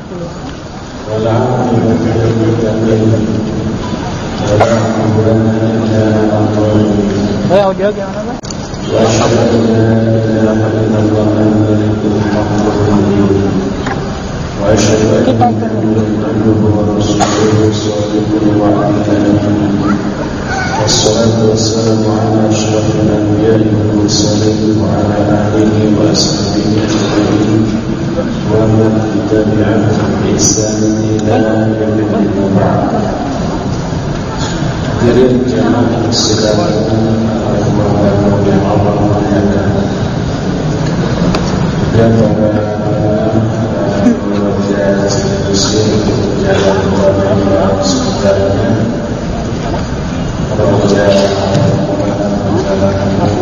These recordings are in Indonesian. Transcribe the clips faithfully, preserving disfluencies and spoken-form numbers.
والعاقبة للمتقين ولا عدوان إلا على الظالمين وأشهد أن لا إله إلا الله الملك الحق المبين وأشهد أن محمدا عبده ورسوله الصادق الوعد الأمين والصلاة والسلام على أشرف الأنبياء والمرسلين وعلى آله وأصحابه أجمعين ومن تبعهم بإحسان إلى يوم الدين وبعد. Hadirin jamaah sekalian, rahimahullah yang Allah muliakan. Dan para wajah muslim jalan Allah sebenarnya wajah jalan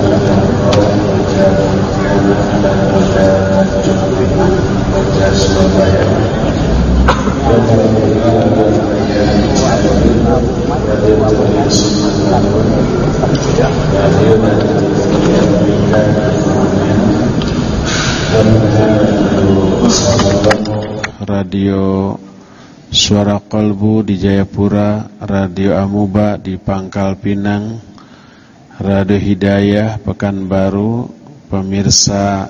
dan wajah wajah Surabaya dan Radio Suara Kolbu di Jayapura, Radio Amuba di Pangkal Pinang, Radio Hidayah Pekanbaru, pemirsa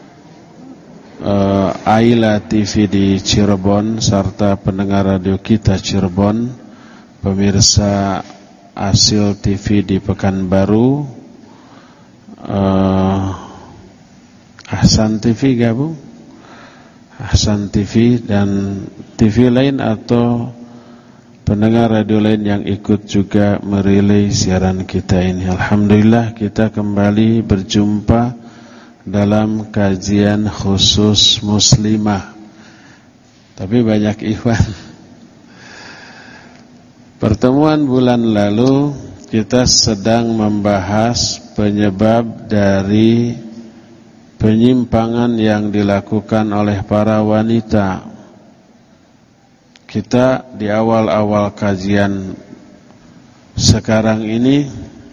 uh, Aila T V di Cirebon, serta pendengar radio kita Cirebon, pemirsa Asil T V di Pekanbaru, uh, Ahsan T V gabung, Ahsan T V dan T V lain atau pendengar radio lain yang ikut juga merilai siaran kita ini. Alhamdulillah kita kembali berjumpa dalam kajian khusus muslimah. Tapi banyak ikhwan. Pertemuan bulan lalu kita sedang membahas penyebab dari penyimpangan yang dilakukan oleh para wanita. Kita di awal-awal kajian sekarang ini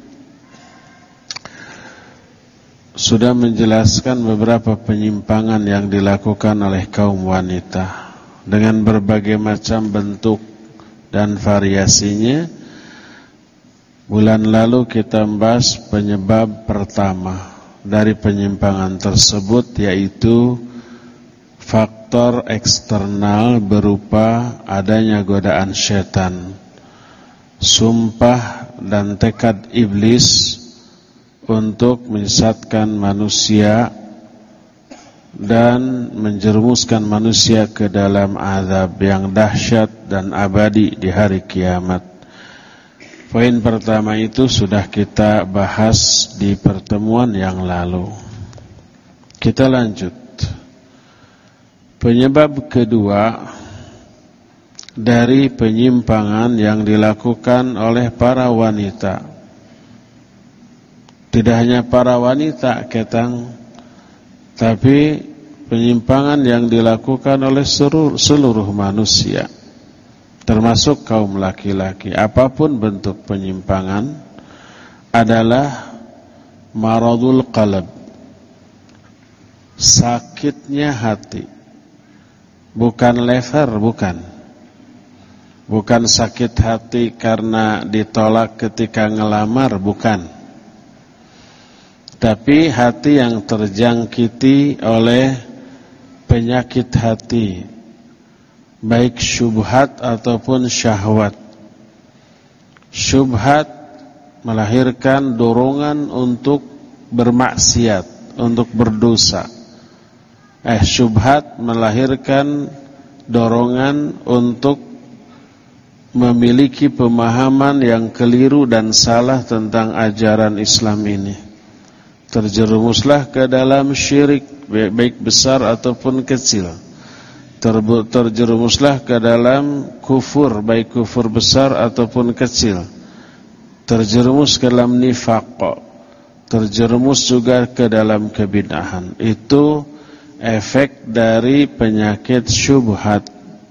sudah menjelaskan beberapa penyimpangan yang dilakukan oleh kaum wanita dengan berbagai macam bentuk dan variasinya. Bulan lalu kita membahas penyebab pertama dari penyimpangan tersebut, yaitu faktor eksternal berupa adanya godaan syaitan, sumpah dan tekad iblis untuk menyesatkan manusia dan menjerumuskan manusia ke dalam azab yang dahsyat dan abadi di hari kiamat. Poin pertama itu sudah kita bahas di pertemuan yang lalu. Kita lanjut. Penyebab kedua dari penyimpangan yang dilakukan oleh para wanita. Tidak hanya para wanita ketang, tapi penyimpangan yang dilakukan oleh seluruh, seluruh manusia, termasuk kaum laki-laki. Apapun bentuk penyimpangan adalah maradul qalb, sakitnya hati. Bukan lever, bukan. Bukan sakit hati karena ditolak ketika ngelamar, bukan. Tapi hati yang terjangkiti oleh penyakit hati, baik syubhat ataupun syahwat. Syubhat melahirkan dorongan untuk bermaksiat, untuk berdosa. Eh, syubhat melahirkan dorongan untuk memiliki pemahaman yang keliru dan salah tentang ajaran Islam ini. Terjerumuslah ke dalam syirik, baik besar ataupun kecil. Terjerumuslah ke dalam kufur, baik kufur besar ataupun kecil. Terjerumus ke dalam nifaq, terjerumus juga ke dalam kebid'ahan. Itu efek dari penyakit syubhat.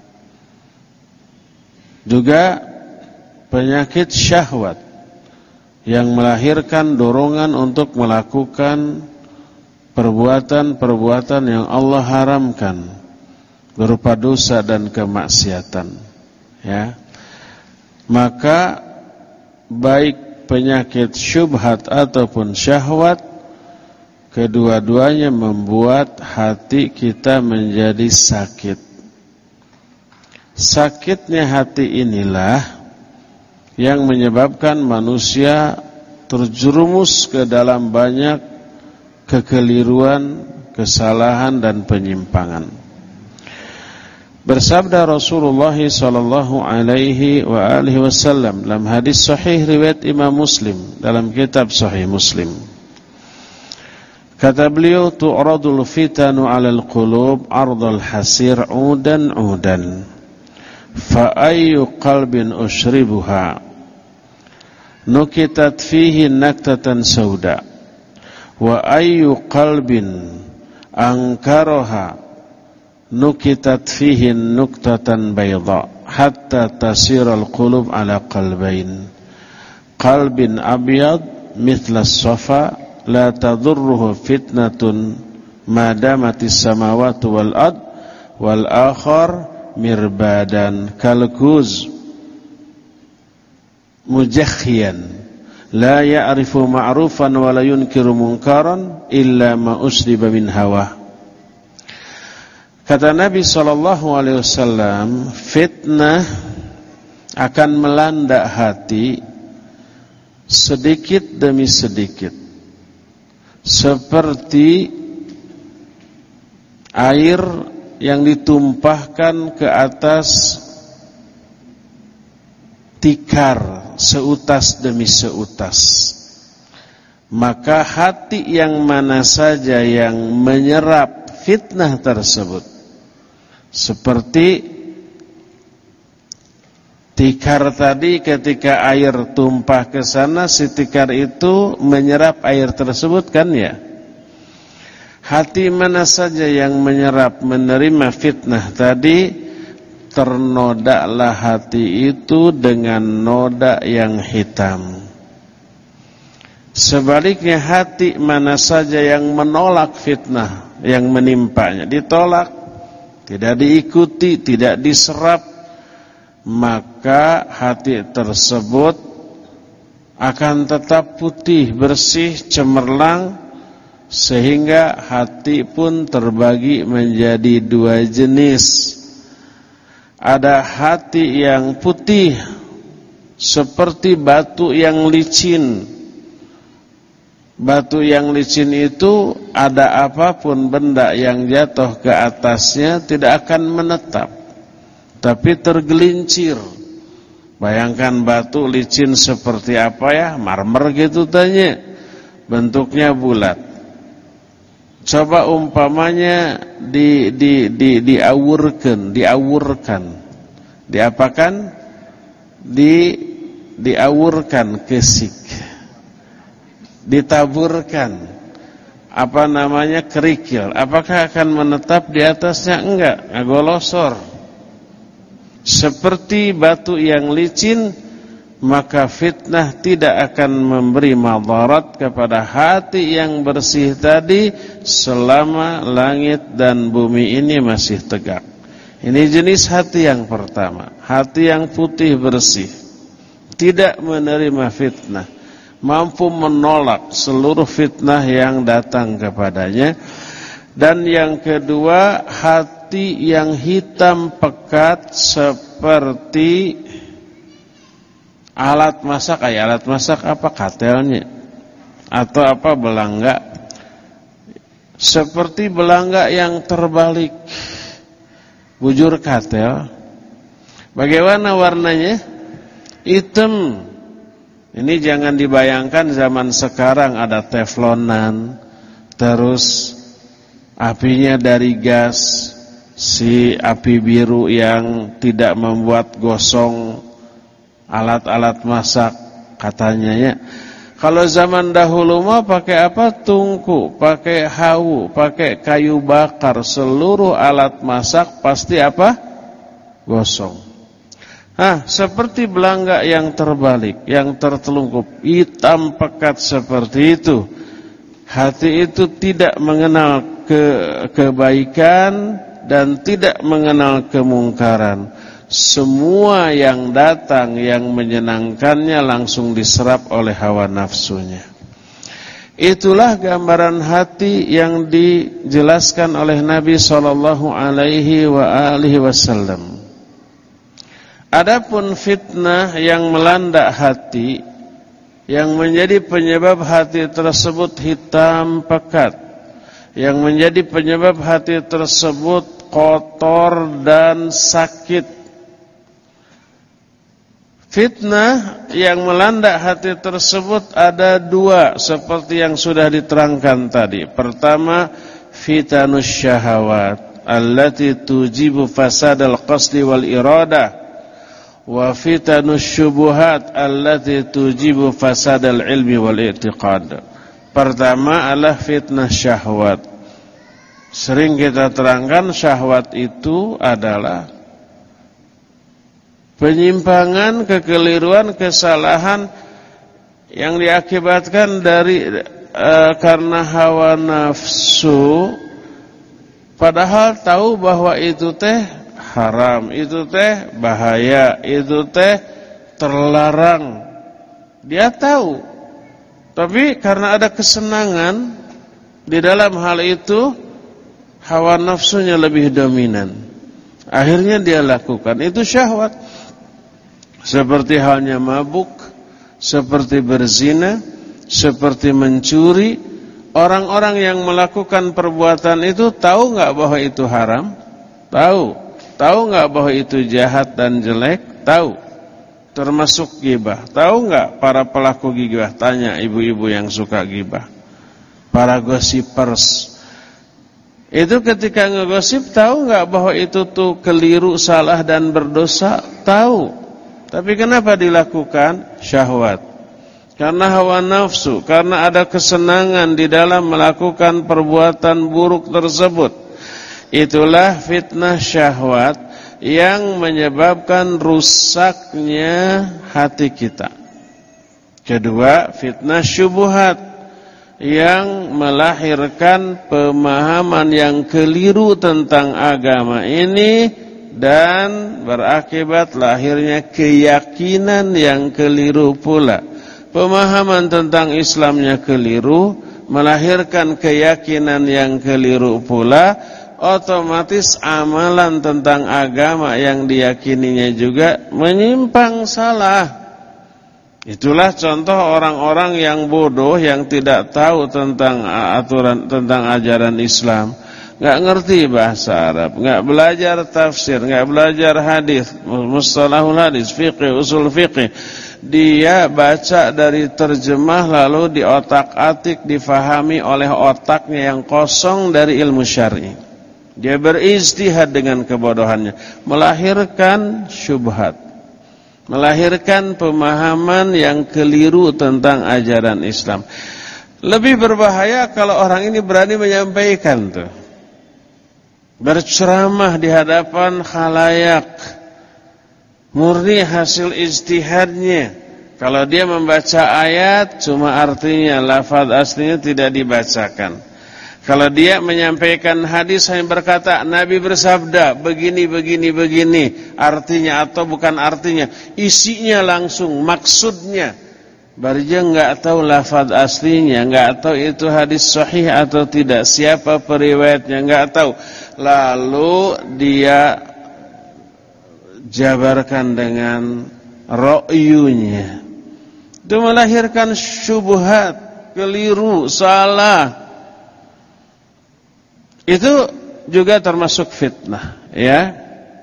Juga penyakit syahwat yang melahirkan dorongan untuk melakukan perbuatan-perbuatan yang Allah haramkan, berupa dosa dan kemaksiatan, ya. Maka baik penyakit syubhat ataupun syahwat, kedua-duanya membuat hati kita menjadi sakit. Sakitnya hati inilah yang menyebabkan manusia terjerumus ke dalam banyak kekeliruan, kesalahan dan penyimpangan. Bersabda Rasulullah sallallahu alaihi wa alihi wasallam dalam hadis sahih riwayat Imam Muslim dalam kitab Sahih Muslim. Kata beliau, tu'radul fitanu 'alal qulub 'ardal hasir 'udan 'udan. Fa ayyu qalbin ushribuha nukitat fihi naktatan sauda wa ayyu qalbin ankaraha nukitat fihi nuktatan bayda hatta tasiral qulub ala qalbain qalbin abyad mithla as-safa la tadurruhu fitnatun ma damatis samawati wal ard wal akhar mirbadan kalkuz mujakhiyan la ya'rifu ma'rufan wa la yunkiru munkaran illa ma usriba min hawa. Kata Nabi sallallahu alaihi wasallam, fitnah akan melanda hati sedikit demi sedikit seperti air yang ditumpahkan ke atas tikar seutas demi seutas. Maka hati yang mana saja yang menyerap fitnah tersebut, seperti tikar tadi, ketika air tumpah ke sana, si tikar itu menyerap air tersebut, kan ya? Hati mana saja yang menyerap, menerima fitnah tadi, ternodaklah hati itu dengan noda yang hitam. Sebaliknya hati mana saja yang menolak fitnah yang menimpanya, ditolak, tidak diikuti, tidak diserap, maka hati tersebut akan tetap putih, bersih, cemerlang. Sehingga hati pun terbagi menjadi dua jenis. Ada hati yang putih seperti batu yang licin. Batu yang licin itu ada apapun benda yang jatuh ke atasnya tidak akan menetap, tapi tergelincir. Bayangkan batu licin seperti apa ya? Marmer gitu tanya. Bentuknya bulat. Coba umpamanya di di di diawurkan, diawurkan. Diapakan? Di diawurkan kesik. Ditaburkan. Apa namanya? Kerikil. Apakah akan menetap di atasnya? Enggak, ngagolosor. Seperti batu yang licin, maka fitnah tidak akan memberi madarat kepada hati yang bersih tadi selama langit dan bumi ini masih tegak. Ini jenis hati yang pertama, hati yang putih bersih, tidak menerima fitnah, mampu menolak seluruh fitnah yang datang kepadanya. Dan yang kedua, hati yang hitam pekat seperti alat masak. Ay, alat masak apa? Katelnya atau apa? Belangga. Seperti belangga yang terbalik, bujur katel. Bagaimana warnanya? Hitam. Ini jangan dibayangkan zaman sekarang ada teflonan, terus apinya dari gas, si api biru yang tidak membuat gosong alat-alat masak katanya ya. Kalau zaman dahulu mah pakai apa? Tungku, pakai hawu, pakai kayu bakar, seluruh alat masak pasti apa? Gosong. Nah, seperti belangga yang terbalik, yang tertelungkup, hitam pekat seperti itu. Hati itu tidak mengenal ke kebaikan, dan tidak mengenal kemungkaran. Semua yang datang yang menyenangkannya langsung diserap oleh hawa nafsunya. Itulah gambaran hati yang dijelaskan oleh Nabi sallallahu alaihi wa alihi wasallam. Adapun fitnah yang melanda hati, yang menjadi penyebab hati tersebut hitam pekat, yang menjadi penyebab hati tersebut kotor dan sakit. Fitnah yang melanda hati tersebut ada dua seperti yang sudah diterangkan tadi. Pertama, fitanus syahawat allati tujibu fasadal qasdi wal iradah, wa fitanus syubuhat allati tujibu fasadal ilmi wal i'tiqad. Pertama adalah fitnah syahwat. Sering kita terangkan syahwat itu adalah penyimpangan, kekeliruan, kesalahan yang diakibatkan dari e, karena hawa nafsu, padahal tahu bahwa itu teh haram, itu teh bahaya, itu teh terlarang. Dia tahu, tapi karena ada kesenangan di dalam hal itu, hawa nafsunya lebih dominan. Akhirnya dia lakukan, itu syahwat. Seperti halnya mabuk, seperti berzina, seperti mencuri. Orang-orang yang melakukan perbuatan itu tahu enggak bahwa itu haram? Tahu. Tahu enggak bahwa itu jahat dan jelek? Tahu. Termasuk ghibah. Tahu enggak para pelaku ghibah? Tanya ibu-ibu yang suka ghibah. Para gossipers. Itu ketika ngegosip tahu enggak bahwa itu tuh keliru, salah dan berdosa? Tahu. Tapi kenapa dilakukan? Syahwat. Karena hawa nafsu, karena ada kesenangan di dalam melakukan perbuatan buruk tersebut. Itulah fitnah syahwat yang menyebabkan rusaknya hati kita. Kedua, fitnah syubuhat yang melahirkan pemahaman yang keliru tentang agama ini dan berakibat lahirnya keyakinan yang keliru pula. Pemahaman tentang Islamnya keliru, melahirkan keyakinan yang keliru pula, otomatis amalan tentang agama yang diyakininya juga menyimpang salah. Itulah contoh orang-orang yang bodoh, yang tidak tahu tentang aturan, tentang ajaran Islam. Enggak ngerti bahasa Arab, enggak belajar tafsir, enggak belajar hadis, mustalahul hadis, fiqh, usul fiqh. Dia baca dari terjemah lalu diotak-atik, difahami oleh otaknya yang kosong dari ilmu syar'i. Dia berijtihad dengan kebodohannya, melahirkan syubhat, melahirkan pemahaman yang keliru tentang ajaran Islam. Lebih berbahaya kalau orang ini berani menyampaikan tuh, berceramah di hadapan khalayak, murni hasil ijtihadnya. Kalau dia membaca ayat, cuma artinya, lafaz aslinya tidak dibacakan. Kalau dia menyampaikan hadis, hanya berkata Nabi bersabda begini, begini, begini, artinya atau bukan artinya, isinya langsung, maksudnya. Baru dia enggak tahu lafaz aslinya, enggak tahu itu hadis sahih atau tidak, siapa periwayatnya, enggak tahu. Lalu dia jabarkan dengan ra'yunya. Itu melahirkan syubhat, keliru, salah. Itu juga termasuk fitnah, ya.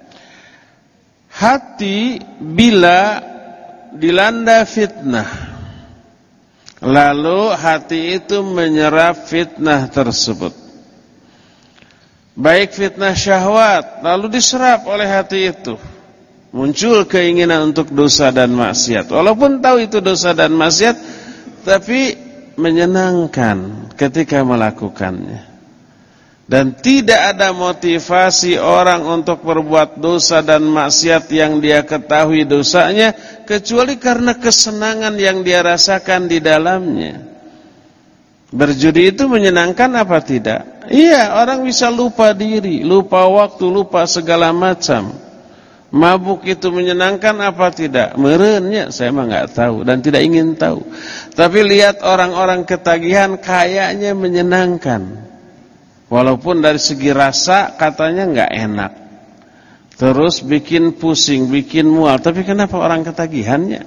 Hati bila dilanda fitnah, lalu hati itu menyerap fitnah tersebut. Baik fitnah syahwat, lalu diserap oleh hati itu. Muncul keinginan untuk dosa dan maksiat. Walaupun tahu itu dosa dan maksiat, tapi menyenangkan ketika melakukannya. Dan tidak ada motivasi orang untuk berbuat dosa dan maksiat yang dia ketahui dosanya, kecuali karena kesenangan yang dia rasakan di dalamnya. Berjudi itu menyenangkan apa tidak? Iya, orang bisa lupa diri, lupa waktu, lupa segala macam. Mabuk itu menyenangkan apa tidak? Merenya saya mah nggak tahu dan tidak ingin tahu. Tapi lihat orang-orang ketagihan kayaknya menyenangkan. Walaupun dari segi rasa katanya nggak enak. Terus bikin pusing, bikin mual. Tapi kenapa orang ketagihannya?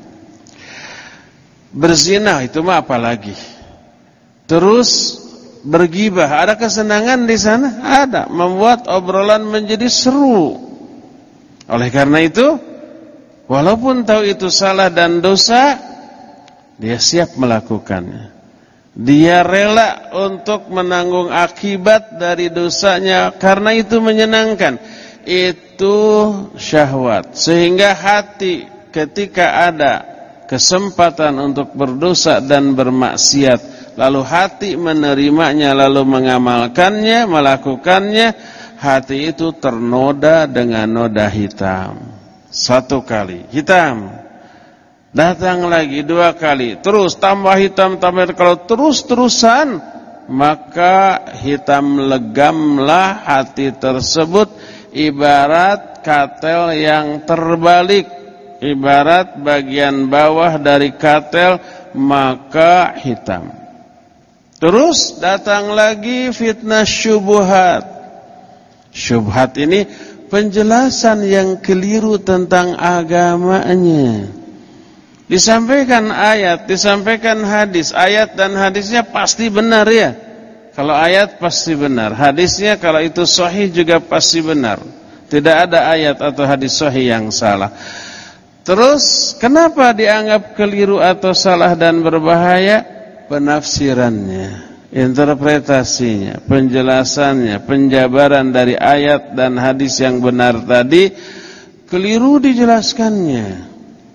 Berzina itu mah apalagi. Terus bergibah, ada kesenangan di sana? Ada, membuat obrolan menjadi seru. Oleh karena itu, walaupun tahu itu salah dan dosa, dia siap melakukannya. Dia rela untuk menanggung akibat dari dosanya karena itu menyenangkan. Itu syahwat. Sehingga hati ketika ada kesempatan untuk berdosa dan bermaksiat, lalu hati menerimanya, lalu mengamalkannya, melakukannya, hati itu ternoda dengan noda hitam. Satu kali hitam, datang lagi dua kali, terus tambah hitam, tambah hitam. Kalau terus-terusan, maka hitam legamlah hati tersebut, ibarat katel yang terbalik, ibarat bagian bawah dari katel, maka hitam. Terus datang lagi fitnah syubhat. Syubhat ini penjelasan yang keliru tentang agamanya. Disampaikan ayat, disampaikan hadis. Ayat dan hadisnya pasti benar ya. Kalau ayat pasti benar, hadisnya kalau itu sahih juga pasti benar. Tidak ada ayat atau hadis sahih yang salah. Terus kenapa dianggap keliru atau salah dan berbahaya? Penafsirannya, interpretasinya, penjelasannya, penjabaran dari ayat dan hadis yang benar tadi keliru dijelaskannya.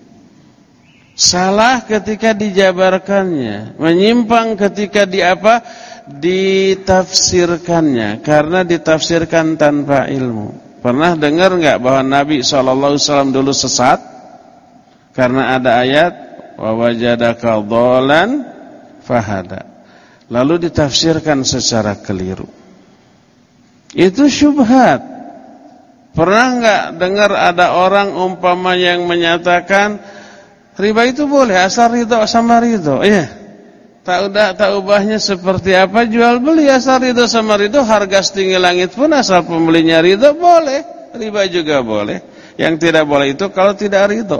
Salah ketika dijabarkannya, menyimpang ketika di apa? Ditafsirkannya, karena ditafsirkan tanpa ilmu. Pernah dengar enggak bahwa Nabi shallallahu alaihi wasallam dulu sesat? Karena ada ayat wa wajadaka dhalan fahada, lalu ditafsirkan secara keliru. Itu syubhat. Pernah enggak dengar ada orang umpama yang menyatakan riba itu boleh asal ridho sama ridho? Iya. Tak udah tak ubahnya seperti apa, jual beli asal ridho sama ridho, harga setinggi langit pun asal pembelinya ridho boleh. Riba juga boleh. Yang tidak boleh itu kalau tidak ridho.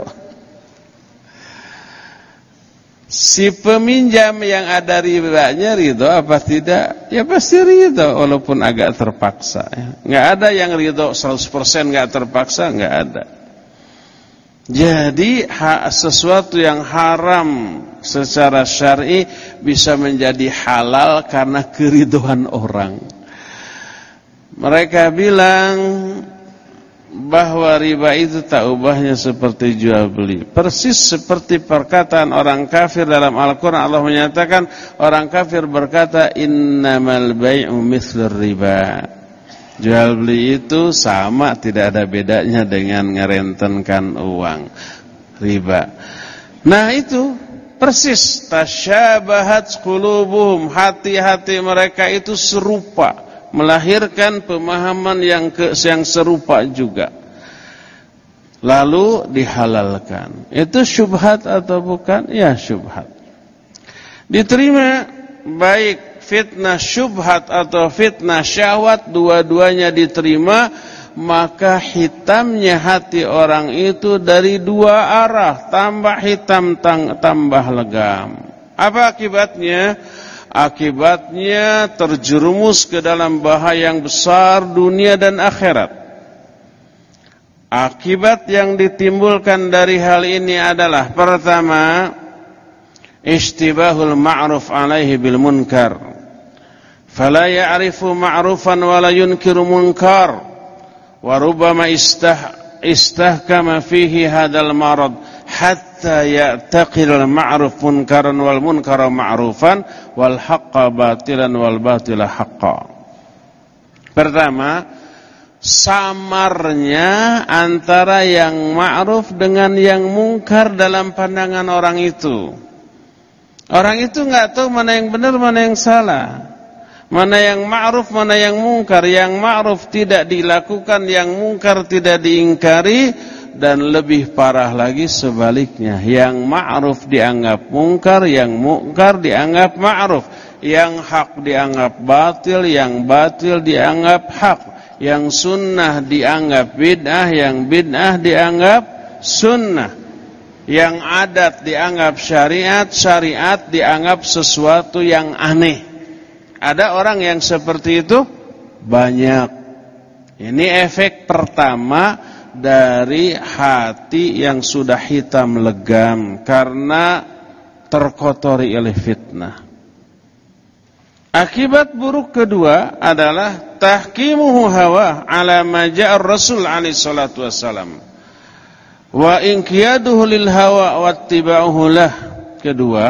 Si peminjam yang ada ribanya ridho apa tidak? Ya pasti ridho walaupun agak terpaksa ya. Nggak ada yang ridho seratus persen nggak terpaksa, nggak ada. Jadi ha, sesuatu yang haram secara syar'i bisa menjadi halal karena keridhoan orang. Mereka bilang bahwa riba itu tak ubahnya seperti jual beli. Persis seperti perkataan orang kafir dalam Al-Quran. Allah menyatakan orang kafir berkata innamal bai'u mithlur riba. Jual beli itu sama, tidak ada bedanya dengan ngerentenkan uang. Riba. Nah itu persis tasyabahat qulubuhum, hati-hati mereka itu serupa, melahirkan pemahaman yang ke, yang serupa juga. Lalu dihalalkan. Itu syubhat atau bukan? Ya syubhat. Diterima baik fitnah syubhat atau fitnah syahwat, dua-duanya diterima, maka hitamnya hati orang itu dari dua arah, tambah hitam tambah legam. Apa akibatnya? Akibatnya terjerumus ke dalam bahaya yang besar dunia dan akhirat. Akibat yang ditimbulkan dari hal ini adalah pertama, ishtibahul ma'ruf alaihi bil munkar. Fala ya'rifu ma'rufan wa la yunkiru munkar. Wa rubbama istah istahkama fihi hadal marad hatta ya'taqil al-ma'ruf munkaran wal munkara ma'rufan wal haqqa batilan wal batila haqqa. Pertama, samarnya antara yang ma'ruf dengan yang mungkar dalam pandangan orang itu. Orang itu nggak tahu mana yang benar, mana yang salah, mana yang ma'ruf, mana yang mungkar. Yang ma'ruf tidak dilakukan, yang mungkar tidak diingkari, dan lebih parah lagi sebaliknya. Yang ma'ruf dianggap mungkar, yang mungkar dianggap ma'ruf. Yang hak dianggap batil, yang batil dianggap hak. Yang sunnah dianggap bid'ah, yang bid'ah dianggap sunnah. Yang adat dianggap syariat, syariat dianggap sesuatu yang aneh. Ada orang yang seperti itu? Banyak. Ini efek pertama dari hati yang sudah hitam legam karena terkotori oleh fitnah. Akibat buruk kedua adalah tahkimuhu hawa ala ma ja'a Rasul alaihi salatu wassalam. Wa inqiyaduhu lil hawa wattiba'uhu lah. Kedua,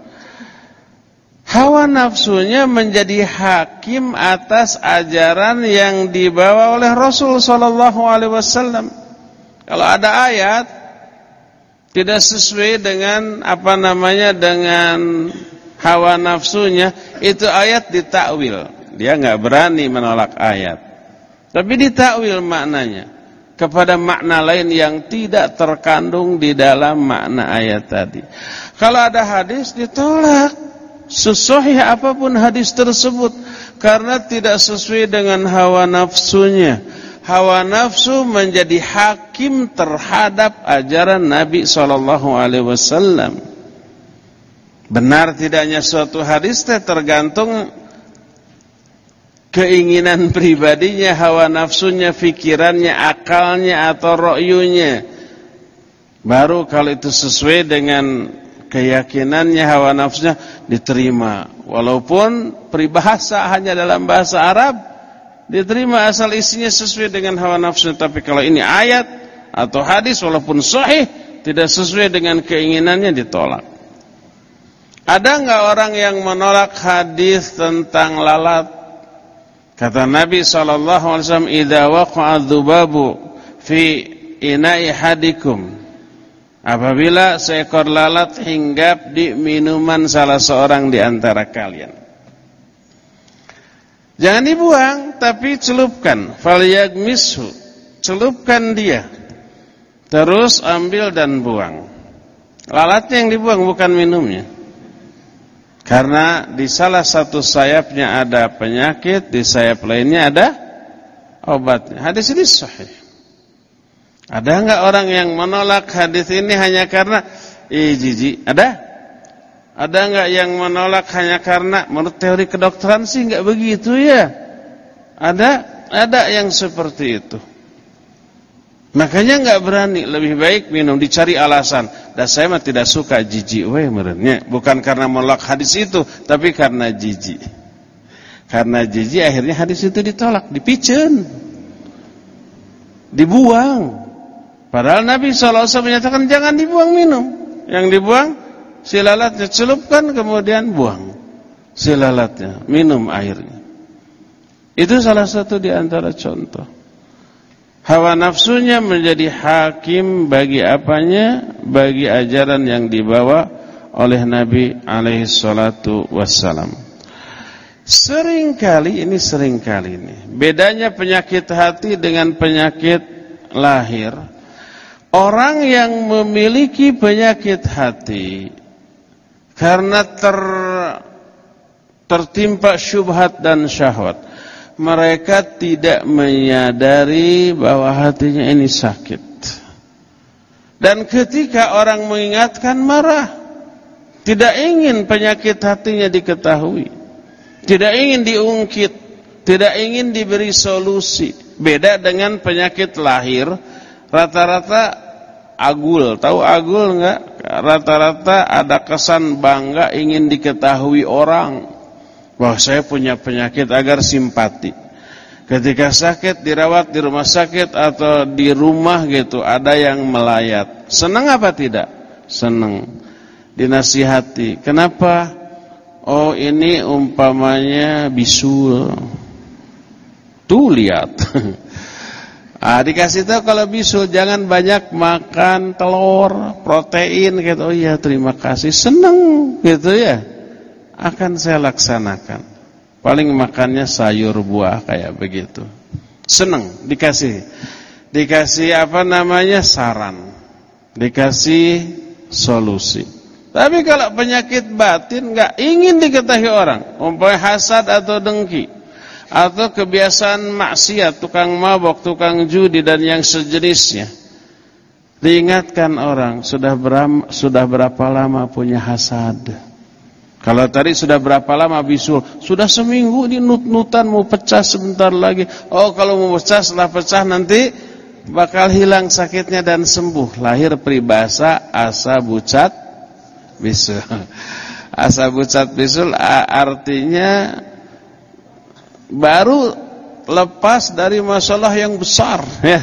hawa nafsunya menjadi hakim atas ajaran yang dibawa oleh Rasul sallallahu alaihi wasallam. Kalau ada ayat tidak sesuai dengan apa namanya dengan hawa nafsunya, itu ayat ditakwil. Dia enggak berani menolak ayat, tapi ditakwil maknanya kepada makna lain yang tidak terkandung di dalam makna ayat tadi. Kalau ada hadis ditolak, sesahih apapun hadis tersebut, karena tidak sesuai dengan hawa nafsunya. Hawa nafsu menjadi hakim terhadap ajaran Nabi shallallahu alaihi wasallam. Benar tidaknya suatu hadis tergantung keinginan pribadinya, hawa nafsunya, pikirannya, akalnya atau ro'yunya. Baru kalau itu sesuai dengan keyakinannya, hawa nafsunya, diterima. Walaupun peribahasa hanya dalam bahasa Arab, diterima asal isinya sesuai dengan hawa nafsunya. Tapi kalau ini ayat atau hadis walaupun sahih, tidak sesuai dengan keinginannya, ditolak. Ada enggak orang yang menolak hadis tentang lalat? Kata Nabi sallallahu alaihi wasallam, "Idza waqa'a dzubabu fi ina'i hadikum." Apabila seekor lalat hinggap di minuman salah seorang di antara kalian, jangan dibuang, tapi celupkan. Falyagmishu, celupkan dia. Terus ambil dan buang. Lalatnya yang dibuang, bukan minumnya. Karena di salah satu sayapnya ada penyakit, di sayap lainnya ada obatnya. Hadis ini sahih. Ada enggak orang yang menolak hadis ini hanya karena ih jijik? Ada? Ada enggak yang menolak hanya karena menurut teori kedokteran sih enggak begitu ya? Ada, ada yang seperti itu. Makanya enggak berani, lebih baik minum, dicari alasan. Dan saya mah tidak suka jijik we merenya, bukan karena menolak hadis itu, tapi karena jijik. Karena jijik akhirnya hadis itu ditolak, dipiceun, dibuang. Padahal Nabi shallallahu alaihi wasallam menyatakan jangan dibuang minum. Yang dibuang si lalatnya, celupkan kemudian buang si lalatnya, minum airnya. Itu salah satu di antara contoh. Hawa nafsunya menjadi hakim bagi apanya? Bagi ajaran yang dibawa oleh Nabi alaihi salatu wassalam. Seringkali, ini seringkali ini bedanya penyakit hati dengan penyakit lahir. Orang yang memiliki penyakit hati karena ter, tertimpa syubhat dan syahwat, mereka tidak menyadari bahwa hatinya ini sakit. Dan ketika orang mengingatkan, marah. Tidak ingin penyakit hatinya diketahui, tidak ingin diungkit, tidak ingin diberi solusi. Beda dengan penyakit lahir, rata-rata agul. Tahu agul enggak? Rata-rata ada kesan bangga ingin diketahui orang bahwa saya punya penyakit agar simpati. Ketika sakit, dirawat di rumah sakit atau di rumah gitu, ada yang melayat. Senang apa tidak? Senang. Dinasihati. Kenapa? Oh, ini umpamanya bisul. Tuh lihat. Ah, dikasih tahu kalau bisul jangan banyak makan telur, protein gitu. Oh iya, terima kasih. Seneng gitu ya. Akan saya laksanakan. Paling makannya sayur buah kayak begitu. Seneng dikasih. Dikasih apa namanya? Saran. Dikasih solusi. Tapi kalau penyakit batin enggak ingin diketahui orang, umpamanya hasad atau dengki, atau kebiasaan maksiat, tukang mabok, tukang judi dan yang sejenisnya. Diingatkan orang, sudah berapa, sudah berapa lama punya hasad? Kalau tadi sudah berapa lama bisul? Sudah seminggu ini nut-nutan mau pecah sebentar lagi. Oh, kalau mau pecah, setelah pecah nanti bakal hilang sakitnya dan sembuh. Lahir peribahasa asa bucat bisul. Asa bucat bisul artinya baru lepas dari masalah yang besar ya.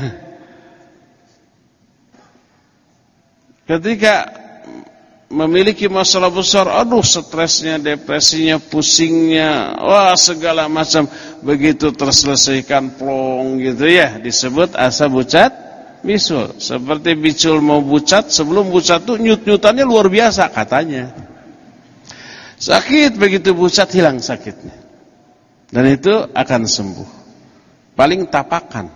Ketika memiliki masalah besar, aduh stresnya, depresinya, pusingnya, wah segala macam, begitu terselesaikan plong gitu ya, disebut asa bucat bisul. Seperti bicul mau bucat, sebelum bucat tuh nyut-nyutannya luar biasa katanya. Sakit, begitu bucat hilang sakitnya. Dan itu akan sembuh. Paling tapakan,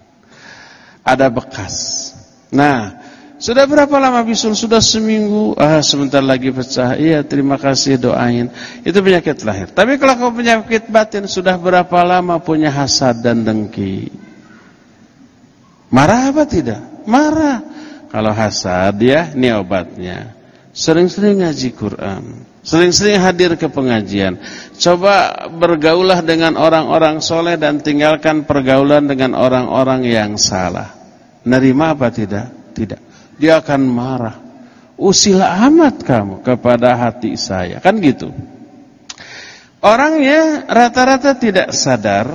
ada bekas. Nah, sudah berapa lama bisul? Sudah seminggu. Ah, sebentar lagi pecah. Iya, terima kasih, doain. Itu penyakit lahir. Tapi kalau kau penyakit batin, sudah berapa lama punya hasad dan dengki? Marah apa tidak? Marah. Kalau hasad ya, ini obatnya. Sering-sering ngaji Quran, sering-sering hadir ke pengajian. Coba bergaulah dengan orang-orang soleh dan tinggalkan pergaulan dengan orang-orang yang salah. Nerima apa tidak? Tidak. Dia akan marah. Usil amat kamu kepada hati saya. Kan gitu. Orangnya rata-rata tidak sadar.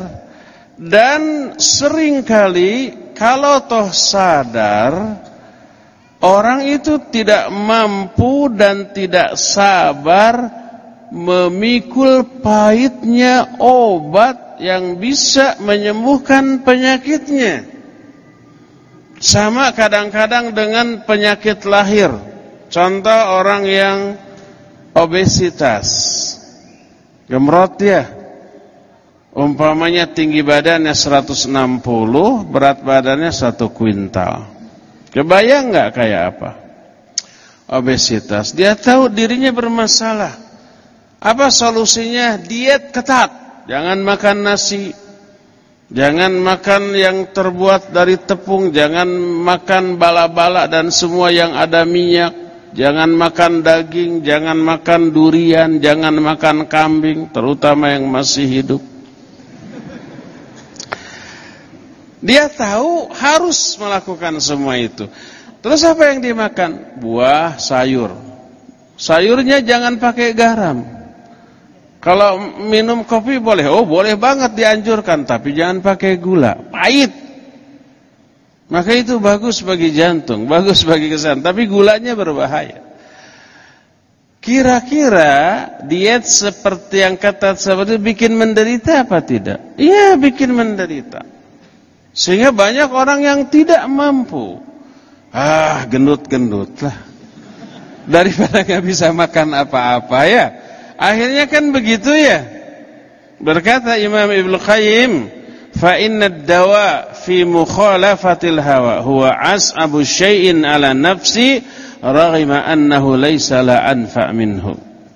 Dan seringkali kalau toh sadar, orang itu tidak mampu dan tidak sabar memikul pahitnya obat yang bisa menyembuhkan penyakitnya. Sama kadang-kadang dengan penyakit lahir. Contoh orang yang obesitas, gemrot ya, umpamanya tinggi badannya seratus enam puluh, berat badannya satu kuintal. Kebayang nggak kayak apa? Obesitas. Dia tahu dirinya bermasalah. Apa solusinya? Diet ketat. Jangan makan nasi. Jangan makan yang terbuat dari tepung. Jangan makan bala-bala dan semua yang ada minyak. Jangan makan daging. Jangan makan durian. Jangan makan kambing, terutama yang masih hidup. Dia tahu harus melakukan semua itu. Terus apa yang dimakan? Buah, sayur. Sayurnya jangan pakai garam. Kalau minum kopi boleh, oh boleh banget dianjurkan, tapi jangan pakai gula, pahit. Maka itu bagus bagi jantung, bagus bagi kesehatan, tapi gulanya berbahaya. Kira-kira diet seperti yang kata seperti bikin menderita apa tidak? Iya, bikin menderita. Sehingga banyak orang yang tidak mampu. Ah, gendut-gendut lah. Daripada gak bisa makan apa-apa ya. Akhirnya kan begitu ya. Berkata Imam Ibnu Qayyim, fa inna ad-dawa fi mukhalafatil hawa huwa as'abu syai'in 'ala nafsi raghima annahu laysa la anfa' minhu.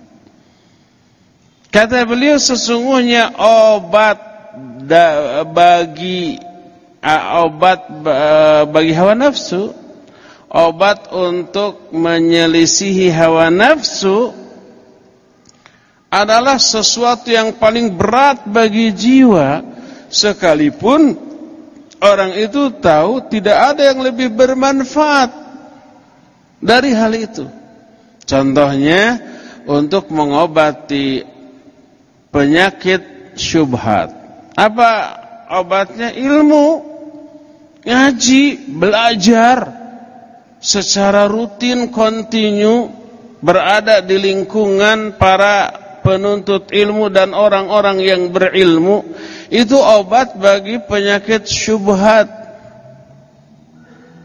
Kata beliau, sesungguhnya obat da, bagi uh, obat uh, bagi hawa nafsu, obat untuk menyelisihi hawa nafsu adalah sesuatu yang paling berat bagi jiwa, sekalipun orang itu tahu tidak ada yang lebih bermanfaat dari hal itu. Contohnya untuk mengobati penyakit syubhat. Apa obatnya? Ilmu, ngaji, belajar secara rutin, kontinu, berada di lingkungan para penuntut ilmu dan orang-orang yang berilmu. Itu obat bagi penyakit syubhat.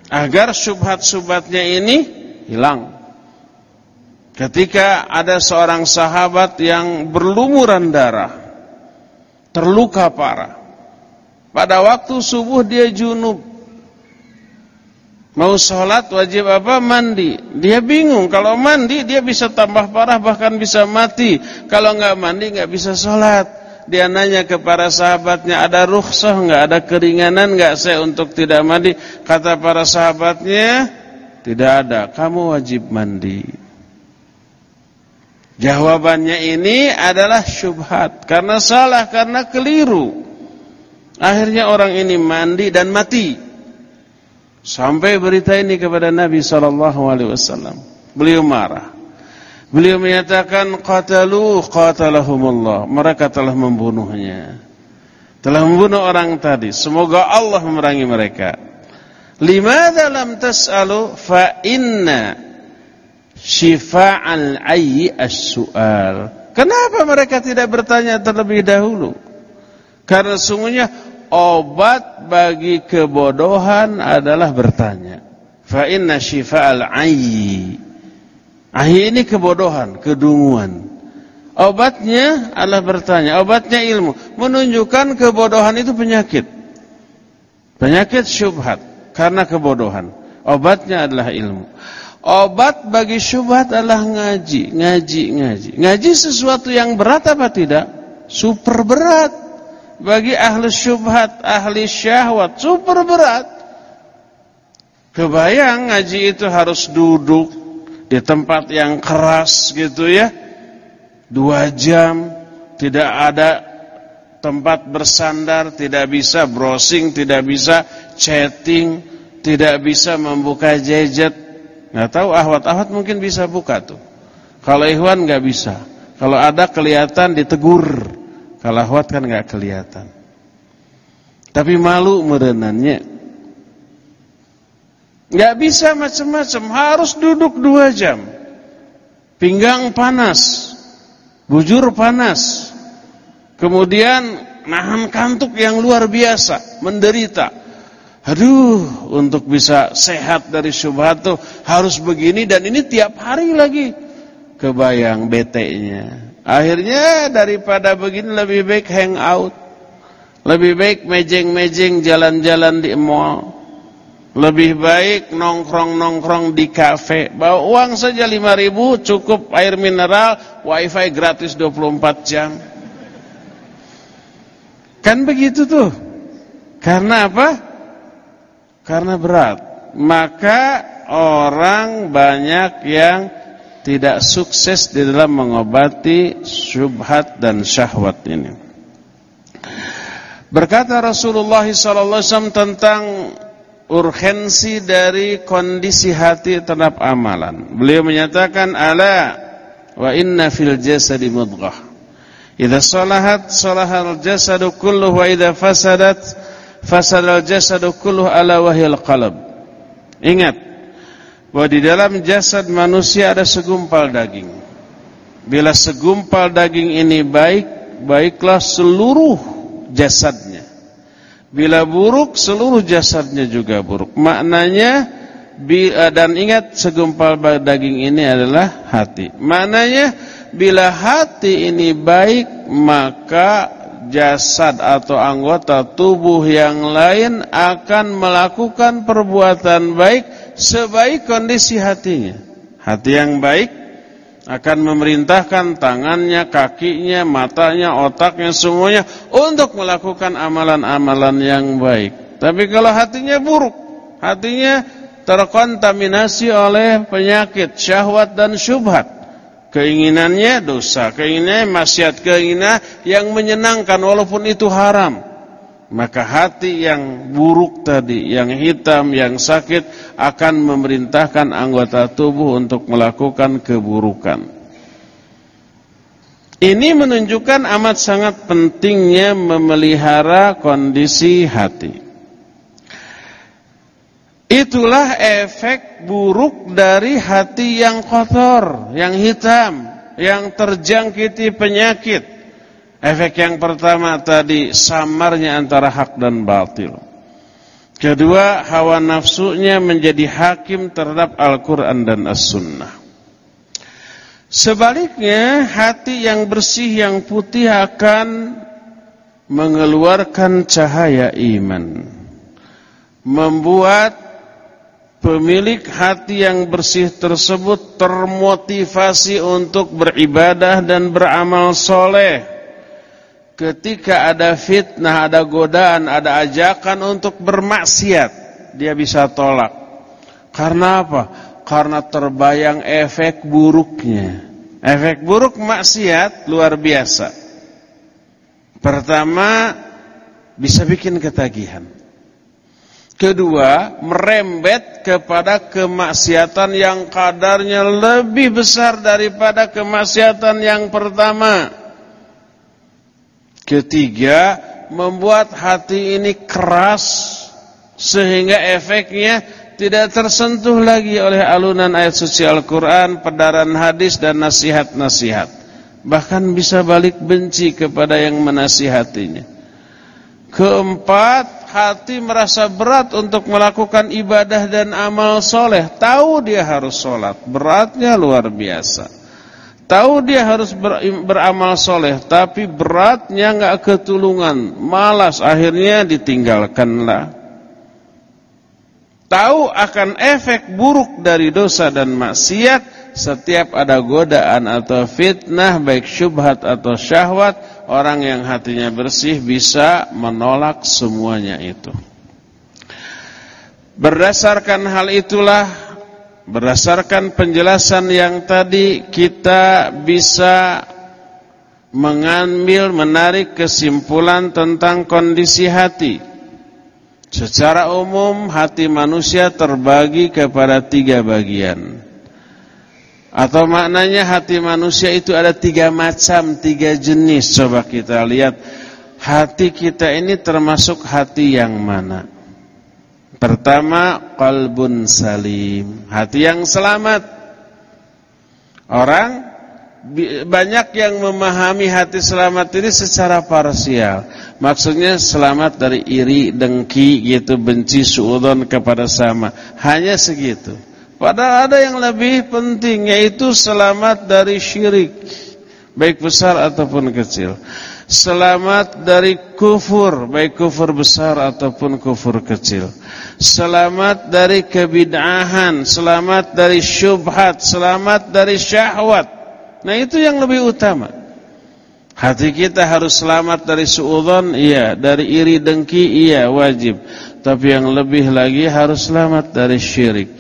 agar syubhat-syubhatnya ini hilang. Ketika ada seorang sahabat yang berlumuran darah, terluka parah, pada waktu subuh dia junub, mau sholat wajib apa? Mandi. Dia bingung, kalau mandi dia bisa tambah parah, bahkan bisa mati. Kalau nggak mandi nggak bisa sholat. Dia nanya ke para sahabatnya, ada rukhsah nggak, ada keringanan nggak saya untuk tidak mandi? Kata para sahabatnya, tidak ada, kamu wajib mandi. Jawabannya ini adalah syubhat, karena salah, karena keliru. Akhirnya orang ini mandi dan mati. Sampai berita ini kepada Nabi shallallahu alaihi wasallam. Beliau marah. Beliau menyatakan, qatalu qatalahumullah. Mereka telah membunuhnya. Telah membunuh orang tadi. Semoga Allah memerangi mereka. Limadza lam tas'alu fa inna syifa'al ayyi as-su'al. Kenapa mereka tidak bertanya terlebih dahulu? Karena sungguhnya obat bagi kebodohan adalah bertanya. Fa inna syifa'al ayyi. Ayyi ini kebodohan, kedunguan. Obatnya adalah bertanya, obatnya ilmu. Menunjukkan kebodohan itu penyakit. Penyakit syubhat karena kebodohan. Obatnya adalah ilmu. Obat bagi syubhat adalah ngaji, ngaji, ngaji. Ngaji sesuatu yang berat apa tidak? Super berat. Bagi ahli syubhat, ahli syahwat, super berat. Kebayang ngaji itu harus duduk di tempat yang keras gitu ya. Dua jam, tidak ada tempat bersandar, tidak bisa browsing, tidak bisa chatting, tidak bisa membuka gadget. Nggak tahu ahwat-ahwat mungkin bisa buka tuh. Kalau ikhwan nggak bisa. Kalau ada kelihatan ditegur. Kalau ahwat kan nggak kelihatan. Tapi malu merenannya. Nggak bisa macam-macam. Harus duduk dua jam. Pinggang panas, bujur panas. Kemudian nahan kantuk yang luar biasa, menderita. Aduh, untuk bisa sehat dari syubhat tuh harus begini, dan ini tiap hari lagi. Kebayang betenya. Akhirnya daripada begini lebih baik hang out. Lebih baik mejeng-mejeng jalan-jalan di mall. Lebih baik nongkrong-nongkrong di kafe. Bawa uang saja lima ribu, cukup air mineral, wifi gratis dua puluh empat jam. Kan begitu tuh. Karena apa? Karena berat. Maka orang banyak yang tidak sukses di dalam mengobati syubhat dan syahwat ini. Berkata Rasulullah shallallahu alaihi wasallam tentang urgensi dari kondisi hati terhadap amalan. Beliau menyatakan, ala wa inna fil jasadi mudghah. Idza salahat salahal jasadu kulluhu wa idza fasadat fasadal jasadu kulluhu ala wahyal qalb. Ingat bahwa di dalam jasad manusia ada segumpal daging. Bila segumpal daging ini baik, baiklah seluruh jasadnya. Bila buruk, seluruh jasadnya juga buruk. Maknanya, dan ingat segumpal daging ini adalah hati. Maknanya, bila hati ini baik, maka jasad atau anggota tubuh yang lain akan melakukan perbuatan baik sebaik kondisi hatinya. Hati yang baik akan memerintahkan tangannya, kakinya, matanya, otaknya, semuanya untuk melakukan amalan-amalan yang baik. Tapi kalau hatinya buruk, hatinya terkontaminasi oleh penyakit syahwat dan syubhat. Keinginannya dosa, keinginannya maksiat, keinginan yang menyenangkan walaupun itu haram. Maka hati yang buruk tadi, yang hitam, yang sakit akan memerintahkan anggota tubuh untuk melakukan keburukan. Ini menunjukkan amat sangat pentingnya memelihara kondisi hati. Itulah efek buruk dari hati yang kotor, yang hitam, yang terjangkiti penyakit. Efek yang pertama tadi, samarnya antara hak dan batil. Kedua, hawa nafsunya menjadi hakim terhadap Al-Quran dan As-Sunnah. Sebaliknya, hati yang bersih, yang putih akan mengeluarkan cahaya iman, membuat pemilik hati yang bersih tersebut termotivasi untuk beribadah dan beramal soleh. Ketika ada fitnah, ada godaan, ada ajakan untuk bermaksiat, dia bisa tolak. Karena apa? Karena terbayang efek buruknya. Efek buruk maksiat luar biasa. Pertama, bisa bikin ketagihan. Kedua, merembet kepada kemaksiatan yang kadarnya lebih besar daripada kemaksiatan yang pertama. Ketiga, membuat hati ini keras sehingga efeknya tidak tersentuh lagi oleh alunan ayat suci Al-Quran, pedaran hadis dan nasihat-nasihat. Bahkan bisa balik benci kepada yang menasihatinya. Keempat, hati merasa berat untuk melakukan ibadah dan amal soleh. Tahu dia harus sholat, beratnya luar biasa. Tahu dia harus ber, beramal soleh, tapi beratnya nggak ketulungan, malas, akhirnya ditinggalkanlah. Tahu akan efek buruk dari dosa dan maksiat, setiap ada godaan atau fitnah, baik syubhat atau syahwat, orang yang hatinya bersih bisa menolak semuanya itu. Berdasarkan hal itulah, berdasarkan penjelasan yang tadi, kita bisa mengambil, menarik kesimpulan tentang kondisi hati. Secara umum, hati manusia terbagi kepada tiga bagian. Atau maknanya hati manusia itu ada tiga macam, tiga jenis. Coba kita lihat, hati kita ini termasuk hati yang mana? Pertama, qalbun salim, hati yang selamat. Orang banyak yang memahami hati selamat ini secara parsial. Maksudnya selamat dari iri, dengki, gitu, benci, suudzon kepada sama. Hanya segitu. Padahal ada yang lebih penting, yaitu selamat dari syirik, baik besar ataupun kecil. Selamat dari kufur, baik kufur besar ataupun kufur kecil. Selamat dari kebid'ahan, selamat dari syubhat, selamat dari syahwat. Nah, itu yang lebih utama. Hati kita harus selamat dari suudzon, iya, dari iri dengki, iya, wajib. Tapi yang lebih lagi harus selamat dari syirik.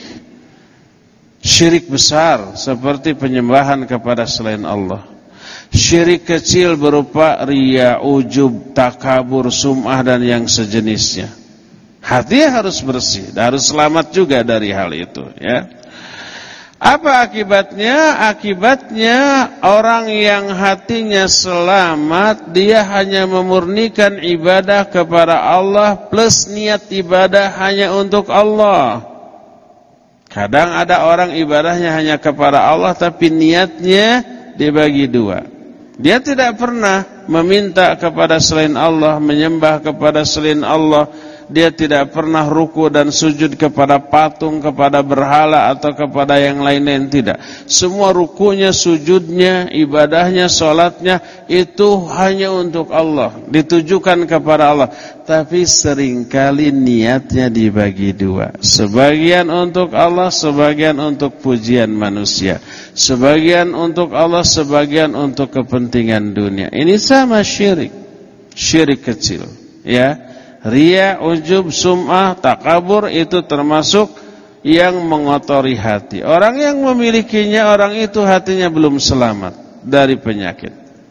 Syirik besar seperti penyembahan kepada selain Allah. Syirik kecil berupa riya, ujub, takabur, sum'ah dan yang sejenisnya. Hati harus bersih, harus selamat juga dari hal itu, ya. Apa akibatnya? Akibatnya orang yang hatinya selamat, dia hanya memurnikan ibadah kepada Allah plus niat ibadah hanya untuk Allah. Kadang ada orang ibadahnya hanya kepada Allah tapi niatnya dibagi dua. Dia tidak pernah meminta kepada selain Allah, menyembah kepada selain Allah. Dia tidak pernah ruku dan sujud kepada patung, kepada berhala atau kepada yang lain-lain, tidak. Semua rukunya, sujudnya, ibadahnya, sholatnya itu hanya untuk Allah, ditujukan kepada Allah. Tapi seringkali niatnya dibagi dua. Sebagian untuk Allah, sebagian untuk pujian manusia. Sebagian untuk Allah, sebagian untuk kepentingan dunia. Ini sama syirik. Syirik kecil, ya. Riya, ujub, sum'ah, takabur itu termasuk yang mengotori hati. Orang yang memilikinya, orang itu hatinya belum selamat dari penyakit.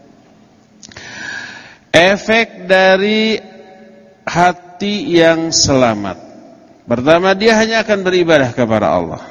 Efek dari hati yang selamat, pertama, dia hanya akan beribadah kepada Allah.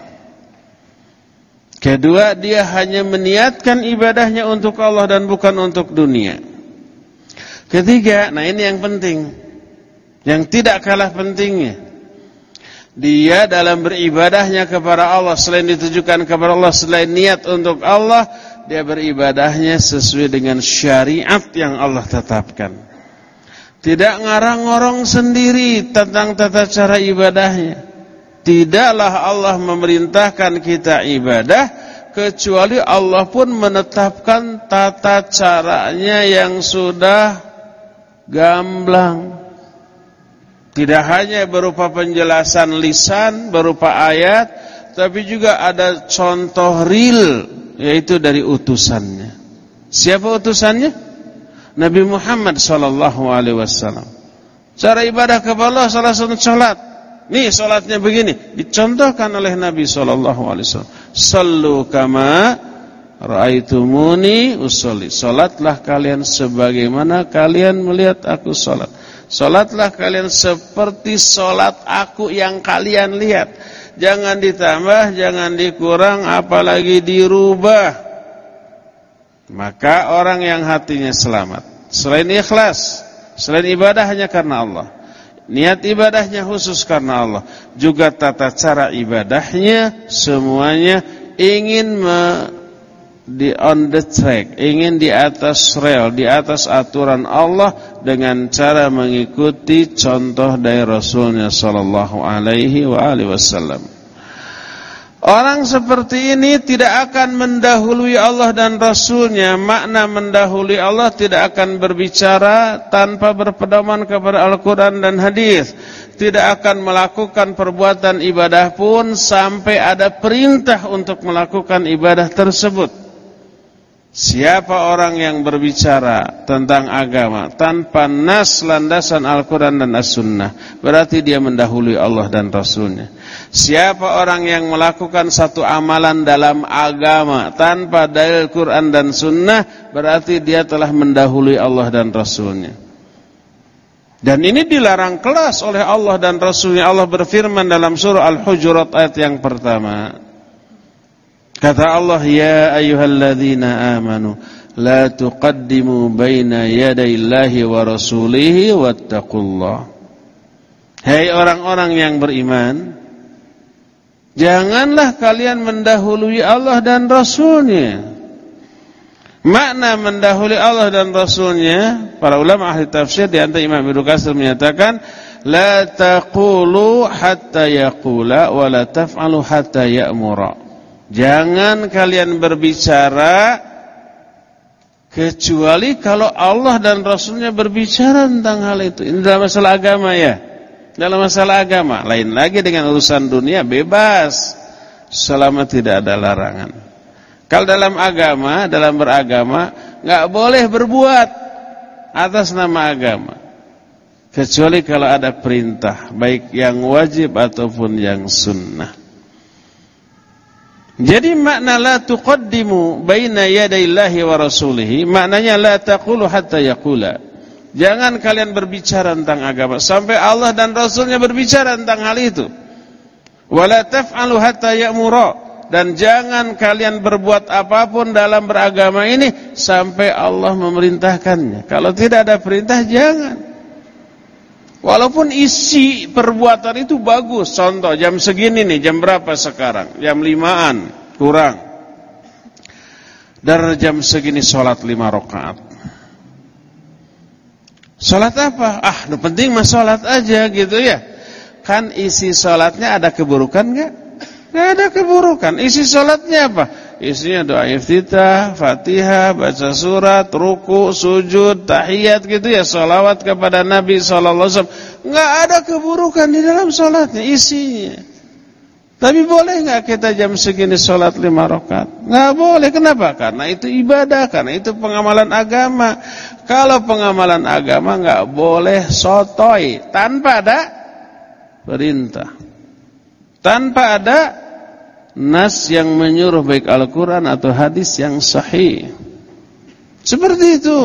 Kedua, dia hanya meniatkan ibadahnya untuk Allah dan bukan untuk dunia. Ketiga, nah ini yang penting, yang tidak kalah pentingnya, dia dalam beribadahnya kepada Allah, selain ditujukan kepada Allah, selain niat untuk Allah, dia beribadahnya sesuai dengan syariat yang Allah tetapkan. tidak ngarang-ngorong sendiri tentang tata cara ibadahnya. Tidaklah Allah memerintahkan kita ibadah kecuali Allah pun menetapkan tata caranya yang sudah gamblang. Tidak hanya berupa penjelasan lisan, berupa ayat, tapi juga ada contoh real, yaitu dari utusannya. Siapa utusannya? Nabi Muhammad sallallahu alaihi wasallam. Cara ibadah kepada Allah salah satu salat. Nih salatnya begini, dicontohkan oleh Nabi sallallahu alaihi wasallam. Sallu kama raaitumuni usolli. Salatlah kalian sebagaimana kalian melihat aku salat. Salatlah kalian seperti salat aku yang kalian lihat. Jangan ditambah, jangan dikurang, apalagi dirubah. Maka orang yang hatinya selamat, selain ikhlas, selain ibadah hanya karena Allah, niat ibadahnya khusus karena Allah, juga tata cara ibadahnya semuanya ingin me, di on the track, ingin di atas rel, di atas aturan Allah dengan cara mengikuti contoh dari Rasulnya sallallahu alaihi wa alihi wasallam. Orang seperti ini tidak akan mendahului Allah dan Rasulnya. Makna mendahului Allah tidak akan berbicara tanpa berpedoman kepada Al-Quran dan hadis. Tidak akan melakukan perbuatan ibadah pun sampai ada perintah untuk melakukan ibadah tersebut. Siapa orang yang berbicara tentang agama tanpa nas landasan Al-Quran dan As-Sunnah, berarti dia mendahului Allah dan Rasulnya. Siapa orang yang melakukan satu amalan dalam agama tanpa dalil Quran dan Sunnah, berarti dia telah mendahului Allah dan Rasulnya. Dan ini dilarang keras oleh Allah dan Rasulnya. Allah berfirman dalam surah Al-Hujurat ayat yang pertama. Kata Allah, ya ayyuhalladzina amanu la tuqaddimu baina yadayillahi wa rasulihi wattaqullah. Hai orang-orang yang beriman, janganlah kalian mendahului Allah dan Rasulnya. Makna mendahului Allah dan Rasulnya, para ulama ahli tafsir di antara Imam Ibnu Katsir menyatakan, la taqulu hatta yaqula wa la taf'alu hatta ya'mura. Jangan kalian berbicara kecuali kalau Allah dan Rasulnya berbicara tentang hal itu. Ini dalam masalah agama ya. Dalam masalah agama, lain lagi dengan urusan dunia, bebas selama tidak ada larangan. Kalau dalam agama, dalam beragama, nggak boleh berbuat atas nama agama kecuali kalau ada perintah, baik yang wajib ataupun yang sunnah. Jadi makna la tuqaddimu baina yadayillahi wa rasulihi, maknanya la taqulu hatta yaqula. Jangan kalian berbicara tentang agama sampai Allah dan Rasulnya berbicara tentang hal itu. Wala taf'alu hatta ya'mura, dan jangan kalian berbuat apapun dalam beragama ini sampai Allah memerintahkannya. Kalau tidak ada perintah jangan. Walaupun isi perbuatan itu bagus. Contoh jam segini nih, jam berapa sekarang? Jam limaan kurang. Dari jam segini sholat lima rakaat. Sholat apa? Ah, no penting mah sholat aja gitu ya. Kan isi sholatnya ada keburukan gak? Gak ada keburukan. Isi sholatnya apa? Isinya doa iftitah, Fatihah, baca surat, ruku, sujud, tahiyat gitu ya, salawat kepada Nabi sallallahu alaihi wasallam. Enggak ada keburukan di dalam salatnya, isinya. Tapi boleh enggak kita jam segini salat lima rakaat? Enggak boleh. Kenapa? Karena itu ibadah, karena itu pengamalan agama. Kalau pengamalan agama enggak boleh sotoy tanpa ada perintah. Tanpa ada nas yang menyuruh baik Al-Quran atau hadis yang sahih. Seperti itu.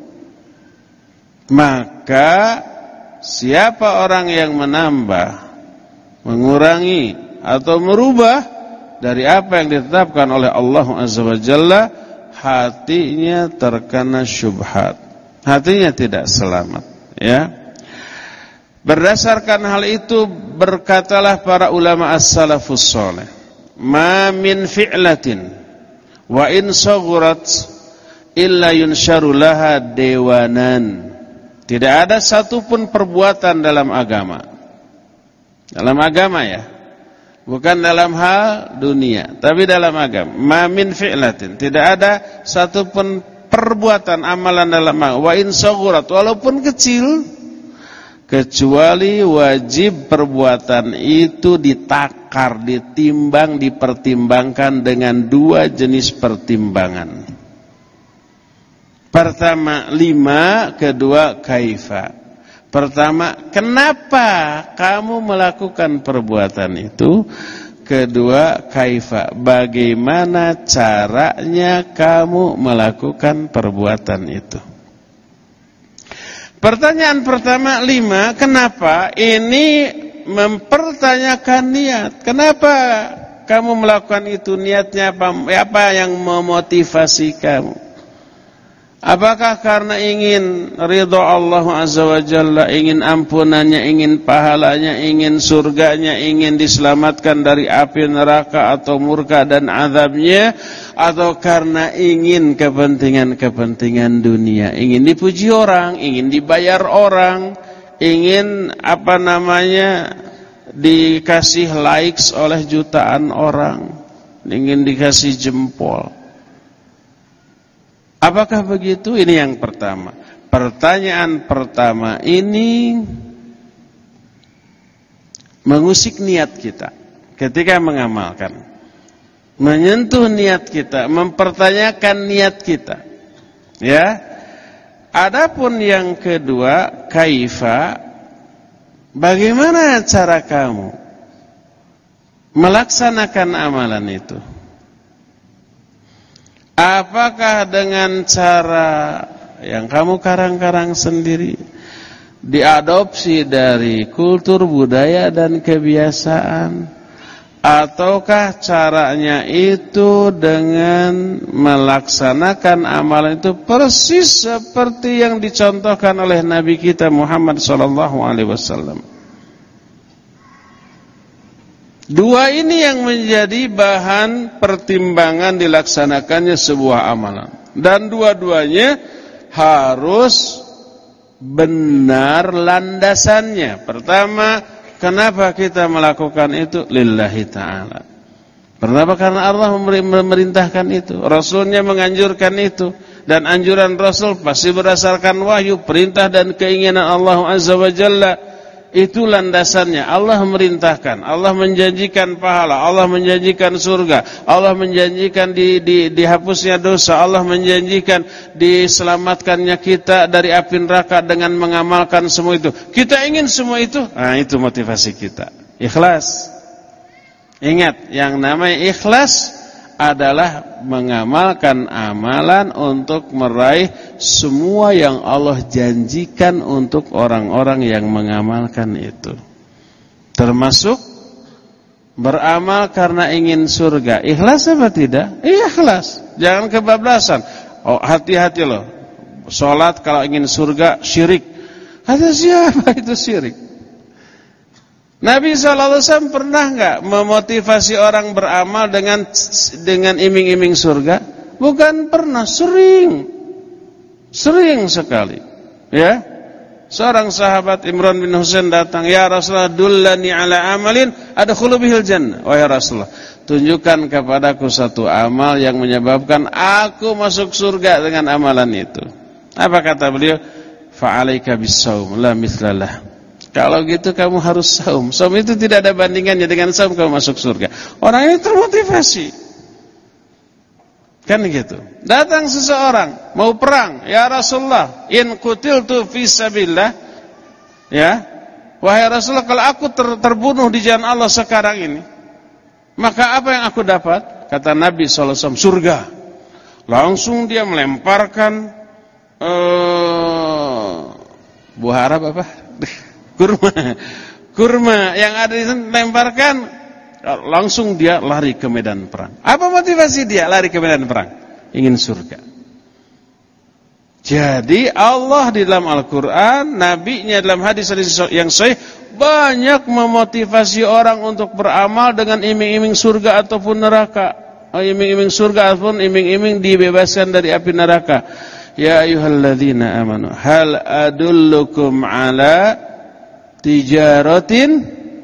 Maka siapa orang yang menambah, mengurangi atau merubah dari apa yang ditetapkan oleh Allah Azza wa Jalla, hatinya terkena syubhat, hatinya tidak selamat. Ya. Berdasarkan hal itu berkatalah para ulama as-salafus saleh, ma min fi'latin wa in saghurat illa yunsharu laha dewanan. Tidak ada satupun perbuatan dalam agama. Dalam agama ya. Bukan dalam hal dunia, tapi dalam agama. Ma min fi'latin. Tidak ada satupun perbuatan amalan dalam agama. Wa in saghurat, walaupun kecil, kecuali wajib perbuatan itu ditakar, ditimbang, dipertimbangkan dengan dua jenis pertimbangan. Pertama lima, kedua kaifa. Pertama, kenapa kamu melakukan perbuatan itu? Kedua, kaifa, bagaimana caranya kamu melakukan perbuatan itu? Pertanyaan pertama lima, kenapa? Ini mempertanyakan niat. Kenapa kamu melakukan itu? Niatnya apa? Apa yang memotivasi kamu? Apakah karena ingin ridha Allah Azza wa Jalla, ingin ampunannya, ingin pahalanya, ingin surganya, ingin diselamatkan dari api neraka atau murka dan azabnya, atau karena ingin kepentingan-kepentingan dunia, ingin dipuji orang, ingin dibayar orang, ingin apa namanya dikasih likes oleh jutaan orang, ingin dikasih jempol. Apakah begitu? Ini yang pertama. Pertanyaan pertama ini mengusik niat kita ketika mengamalkan, menyentuh niat kita, mempertanyakan niat kita. Ya. Adapun yang kedua, kaifa, bagaimana cara kamu melaksanakan amalan itu? Apakah dengan cara yang kamu karang-karang sendiri, diadopsi dari kultur, budaya dan kebiasaan, ataukah caranya itu dengan melaksanakan amalan itu persis seperti yang dicontohkan oleh Nabi kita Muhammad sallallahu alaihi wasallam? Dua ini yang menjadi bahan pertimbangan dilaksanakannya sebuah amalan. Dan dua-duanya harus benar landasannya. Pertama, kenapa kita melakukan itu? Lillahi ta'ala. Pertama, karena Allah memerintahkan itu, Rasulnya menganjurkan itu. Dan anjuran Rasul pasti berdasarkan wahyu, perintah dan keinginan Allah Azza wa Jalla. Itu landasannya. Allah memerintahkan, Allah menjanjikan pahala, Allah menjanjikan surga, Allah menjanjikan di, di, dihapusnya dosa, Allah menjanjikan diselamatkannya kita dari api neraka dengan mengamalkan semua itu. Kita ingin semua itu. Nah, itu motivasi kita. Ikhlas. Ingat, yang namanya ikhlas adalah mengamalkan amalan untuk meraih semua yang Allah janjikan untuk orang-orang yang mengamalkan itu. Termasuk beramal karena ingin surga. Ikhlas apa tidak? Ikhlas. Jangan kebablasan. Oh, hati-hati loh. Salat kalau ingin surga syirik. Kata siapa itu syirik? Nabi shallallahu alaihi wasallam pernah enggak memotivasi orang beramal dengan dengan iming-iming surga? Bukan pernah, sering. Sering sekali. Ya. Seorang sahabat Imran bin Husain datang, "Ya Rasulullah, dullani ala amalin adkhulu bihil jannah." Wahai Rasulullah, tunjukkan kepadaku satu amal yang menyebabkan aku masuk surga dengan amalan itu. Apa kata beliau? Fa'alaika bis-shaum la mithlalah. Kalau gitu kamu harus saum. Saum itu tidak ada bandingannya dengan saum kamu masuk surga. Orang ini termotivasi. Kan gitu. Datang seseorang mau perang, "Ya Rasulullah, in qutiltu fi sabilillah." Ya. Wahai Rasulullah, kalau aku ter, terbunuh di jalan Allah sekarang ini, maka apa yang aku dapat? Kata Nabi sallallahu alaihi wasallam, surga. Langsung dia melemparkan uh, buah Arab apa? Kurma, kurma yang ada di sana lemparkan, langsung dia lari ke medan perang. Apa motivasi dia lari ke medan perang? Ingin surga. Jadi Allah di dalam Al-Quran, Nabi-Nya dalam hadis yang sahih banyak memotivasi orang untuk beramal dengan iming-iming surga ataupun neraka, iming-iming surga ataupun iming-iming dibebaskan dari api neraka. ya ayyuhalladzina amanu hal adullukum ala tijaratin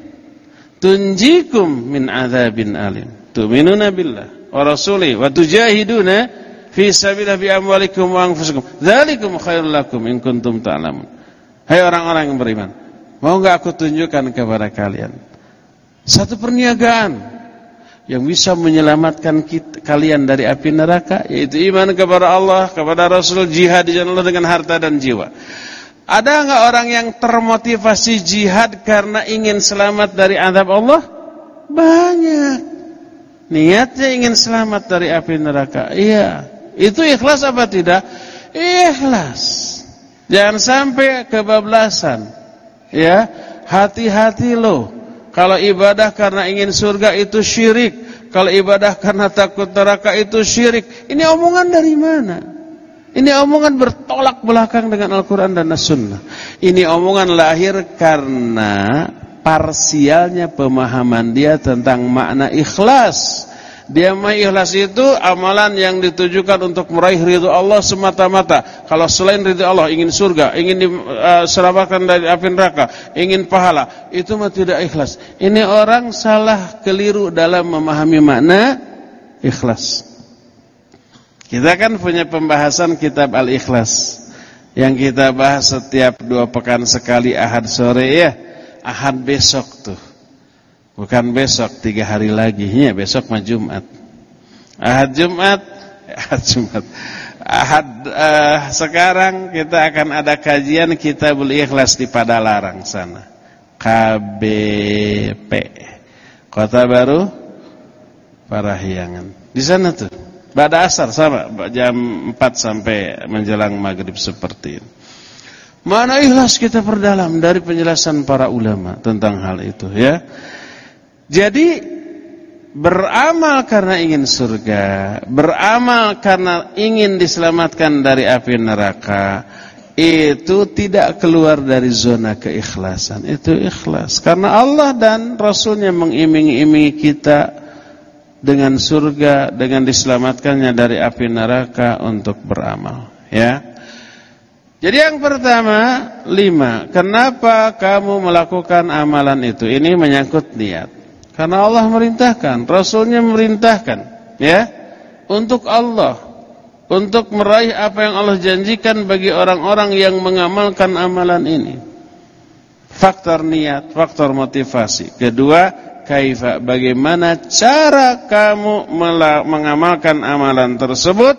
tunjikum min adzabin alim tu'minuna billah wa rasuli wa tujahiduna fi sabilillah bi amwalikum wa anfusikum dzalikum khairul lakum in kuntum ta'lamun. Hai orang-orang yang beriman, mau enggak aku tunjukkan kepada kalian satu perniagaan yang bisa menyelamatkan kita, kalian dari api neraka, yaitu iman kepada Allah, kepada Rasul, jihad di jalan Allah dengan harta dan jiwa. Ada enggak orang yang termotivasi jihad karena ingin selamat dari azab Allah? Banyak. Niatnya ingin selamat dari api neraka. Iya. Itu ikhlas apa tidak? Ikhlas. Jangan sampai kebablasan. Ya, hati-hati loh. Kalau ibadah karena ingin surga itu syirik. Kalau ibadah karena takut neraka itu syirik. Ini omongan dari mana? Ini omongan bertolak belakang dengan Al-Quran dan As-Sunnah. Ini omongan lahir karena parsialnya pemahaman dia tentang makna ikhlas. Dia mengikhlas itu amalan yang ditujukan untuk meraih ridho Allah semata-mata. Kalau selain ridho Allah, ingin surga, ingin diselamatkan uh, dari api neraka, ingin pahala, itu mah tidak ikhlas. Ini orang salah keliru dalam memahami makna ikhlas. Kita kan punya pembahasan kitab Al-Ikhlas yang kita bahas setiap dua pekan sekali Ahad sore ya. Ahad besok tuh. Bukan besok, tiga hari lagi. Ya, besok mah Jumat. Ahad Jumat, Ahad Jumat. Ahad uh, sekarang kita akan ada kajian Kitabul Ikhlas di Padalarang sana. K B P. Kota Baru Parahyangan. Di sana tuh. Ba'da asar sama jam empat sampai menjelang maghrib seperti ini. Mana ikhlas kita perdalam dari penjelasan para ulama tentang hal itu ya. Jadi beramal karena ingin surga, beramal karena ingin diselamatkan dari api neraka, itu tidak keluar dari zona keikhlasan. Itu ikhlas karena Allah dan Rasulnya mengiming-imingi kita dengan surga, dengan diselamatkannya dari api neraka untuk beramal ya. Jadi yang pertama, lima, kenapa kamu melakukan amalan itu? Ini menyangkut niat. Karena Allah merintahkan, Rasulnya merintahkan, ya, untuk Allah, untuk meraih apa yang Allah janjikan bagi orang-orang yang mengamalkan amalan ini. Faktor niat, faktor motivasi. Kedua, kaifa, bagaimana cara kamu mengamalkan amalan tersebut?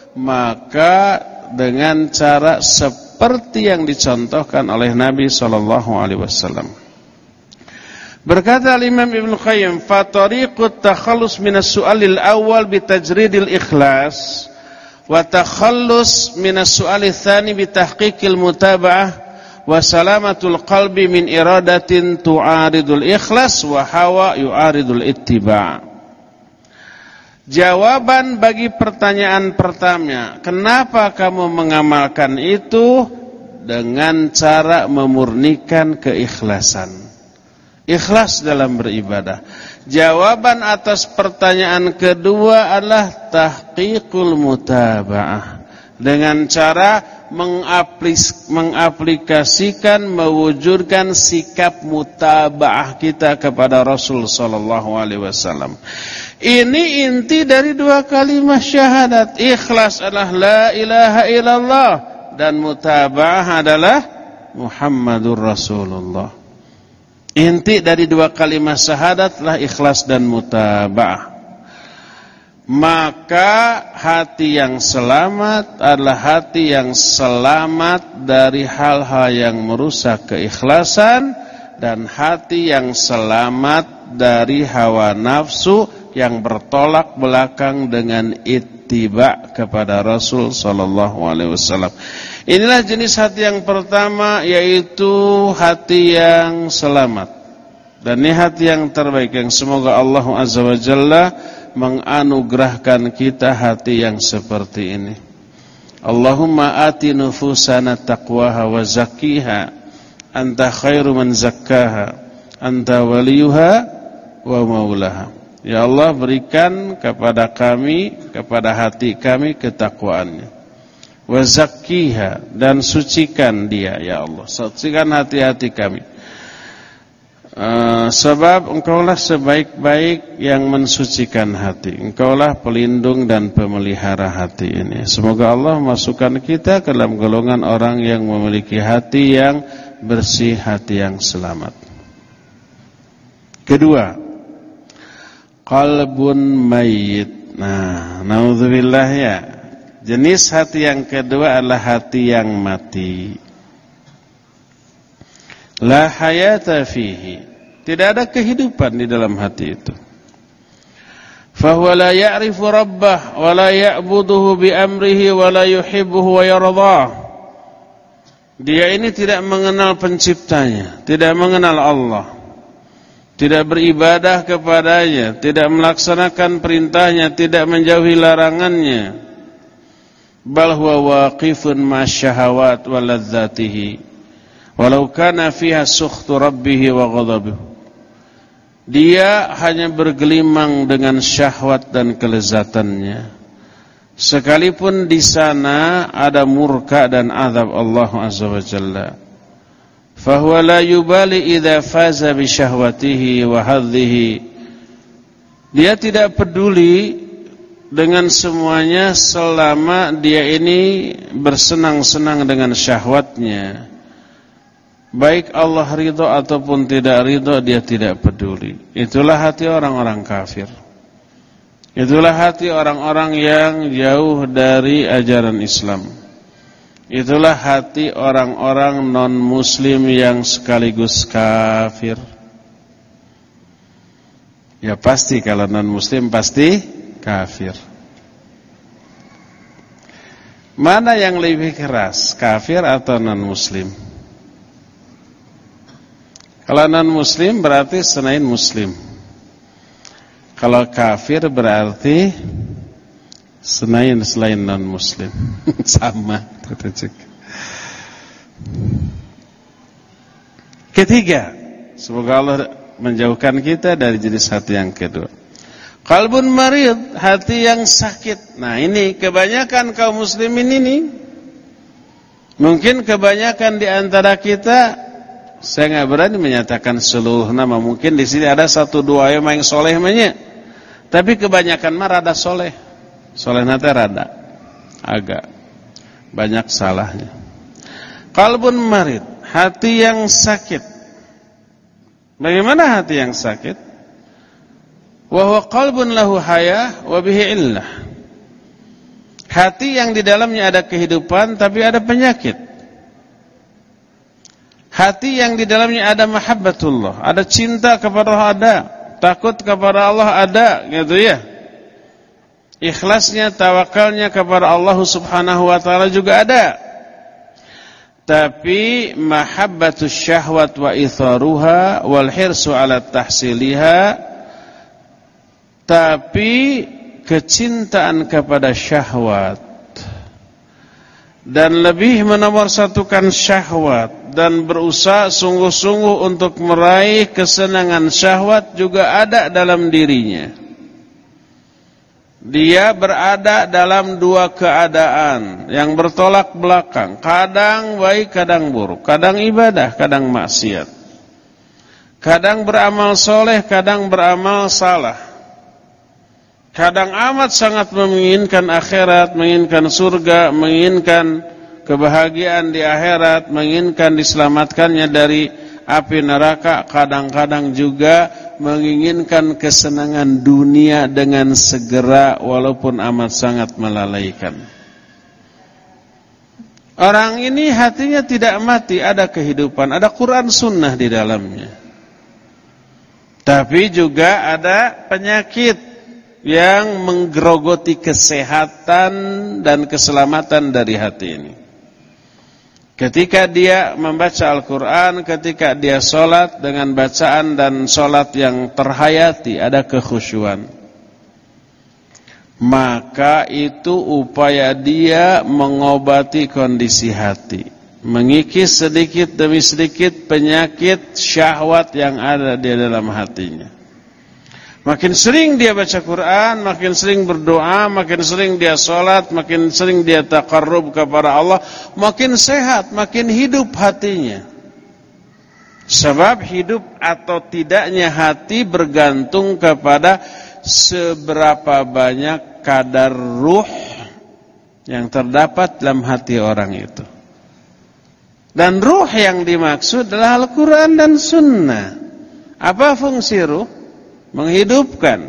Maka dengan cara seperti yang dicontohkan oleh Nabi sallallahu alaihi wasallam. Berkata Imam Ibnu Qayyim, fa tariqut takhallus minas su'alil awal bi tajridil ikhlas wa takhallus minas su'alil tsani bi tahqiqil mutaba'ah wa salamatul qalbi min iradatin tu'aridul ikhlas wa hawa yu'aridul ittiba'. Jawaban bagi pertanyaan pertama, kenapa kamu mengamalkan itu? Dengan cara memurnikan keikhlasan. Ikhlas dalam beribadah. Jawaban atas pertanyaan kedua adalah tahqiqul mutaba'ah. Dengan cara mengaplis, mengaplikasikan, mewujudkan sikap mutaba'ah kita kepada Rasul sallallahu alaihi wasallam. Ini inti dari dua kalimat syahadat. Ikhlas adalah la ilaha illallah dan mutaba'ah adalah Muhammadur Rasulullah. Inti dari dua kalimat syahadat adalah ikhlas dan mutaba'ah. Maka hati yang selamat adalah hati yang selamat dari hal-hal yang merusak keikhlasan, dan hati yang selamat dari hawa nafsu yang bertolak belakang dengan ittiba kepada Rasul sallallahu alaihi wasallam. Inilah jenis hati yang pertama, yaitu hati yang selamat. Dan ini hati yang terbaik yang semoga Allah Azza wa Jalla menganugerahkan kita hati yang seperti ini. Allahumma ati nufusana taqwaha wa zakkiha anta khairu man zakkaha anta waliyuha wa maulaha. Ya Allah, berikan kepada kami, kepada hati kami ketakwaannya. wa zakkiha, dan sucikan dia ya Allah, sucikan hati-hati kami. Uh, sebab engkaulah sebaik-baik yang mensucikan hati. Engkaulah pelindung dan pemelihara hati ini. Semoga Allah masukkan kita ke dalam golongan orang yang memiliki hati yang bersih, hati yang selamat. Kedua, qalbun mayyit. Nah, naudzubillah ya. Jenis hati yang kedua adalah hati yang mati. La hayata fihi. Tidak ada kehidupan di dalam hati itu. Fahuwa la ya'rifu rabbah wa la ya'buduhu bi amrihi wa la yuhibbuhu wa yardah. Dia ini tidak mengenal penciptanya, tidak mengenal Allah, tidak beribadah kepadanya, tidak melaksanakan perintahnya, tidak menjauhi larangannya. Bal huwa waqifun masyahawat wa ladzatihi walau kana fiha sukhtu rabbih wa ghadabuh. Dia hanya bergelimang dengan syahwat dan kelezatannya, sekalipun di sana ada murka dan azab Allah Azza wa Jalla. Fahuwa la yubali idza faza bi syahwatihi wa hadhihi. Dia tidak peduli dengan semuanya selama dia ini bersenang-senang dengan syahwatnya. Baik Allah ridho ataupun tidak ridho, dia tidak peduli. Itulah hati orang-orang kafir. Itulah hati orang-orang yang jauh dari ajaran Islam. Itulah hati orang-orang non-muslim yang sekaligus kafir. Ya pasti kalau non-muslim pasti kafir. Mana yang lebih keras, kafir atau non-muslim? Kalau non-muslim berarti selain muslim. Kalau kafir berarti selain selain non-muslim. Sama. Ketiga, semoga Allah menjauhkan kita dari jenis hati yang kedua. Qalbun marid, hati yang sakit. Nah ini kebanyakan kaum muslimin ini. Mungkin kebanyakan di antara kita, saya nggak berani menyatakan seluruh nama. Mungkin di sini ada satu dua yang main soleh banyak, tapi kebanyakan mah rada soleh. Soleh nanti rada agak banyak salahnya. Qalbun marid, hati yang sakit. Bagaimana hati yang sakit? Wa huwa qalbun lahu hayah wa bihi illah. Hati yang di dalamnya ada kehidupan tapi ada penyakit. Hati yang di dalamnya ada mahabbatullah, ada cinta kepada Allah, ada takut kepada Allah, ada gitu ya. Ikhlasnya, tawakalnya kepada Allah Subhanahu wa taala juga ada. Tapi mahabbatus syahwat wa itharuha wal hirsu ala tahsiliha, tapi kecintaan kepada syahwat dan lebih menomorsatukan syahwat dan berusaha sungguh-sungguh untuk meraih kesenangan syahwat juga ada dalam dirinya. Dia berada dalam dua keadaan yang bertolak belakang, kadang baik, kadang buruk, kadang ibadah, kadang maksiat, kadang beramal soleh, kadang beramal salah, kadang amat sangat menginginkan akhirat, menginginkan surga, menginginkan kebahagiaan di akhirat, menginginkan diselamatkannya dari api neraka, kadang-kadang juga menginginkan kesenangan dunia dengan segera walaupun amat sangat melalaikan. Orang ini hatinya tidak mati, ada kehidupan, ada Quran Sunnah di dalamnya. Tapi juga ada penyakit yang menggerogoti kesehatan dan keselamatan dari hati ini. Ketika dia membaca Al-Quran, ketika dia sholat dengan bacaan dan sholat yang terhayati, ada kekhusyuan, maka itu upaya dia mengobati kondisi hati, mengikis sedikit demi sedikit penyakit syahwat yang ada di dalam hatinya. Makin sering dia baca Quran, makin sering berdoa, makin sering dia sholat, makin sering dia taqarrub kepada Allah, makin sehat, makin hidup hatinya. Sebab hidup atau tidaknya hati bergantung kepada seberapa banyak kadar ruh yang terdapat dalam hati orang itu. Dan ruh yang dimaksud adalah Al-Quran dan Sunnah. Apa fungsi ruh? Menghidupkan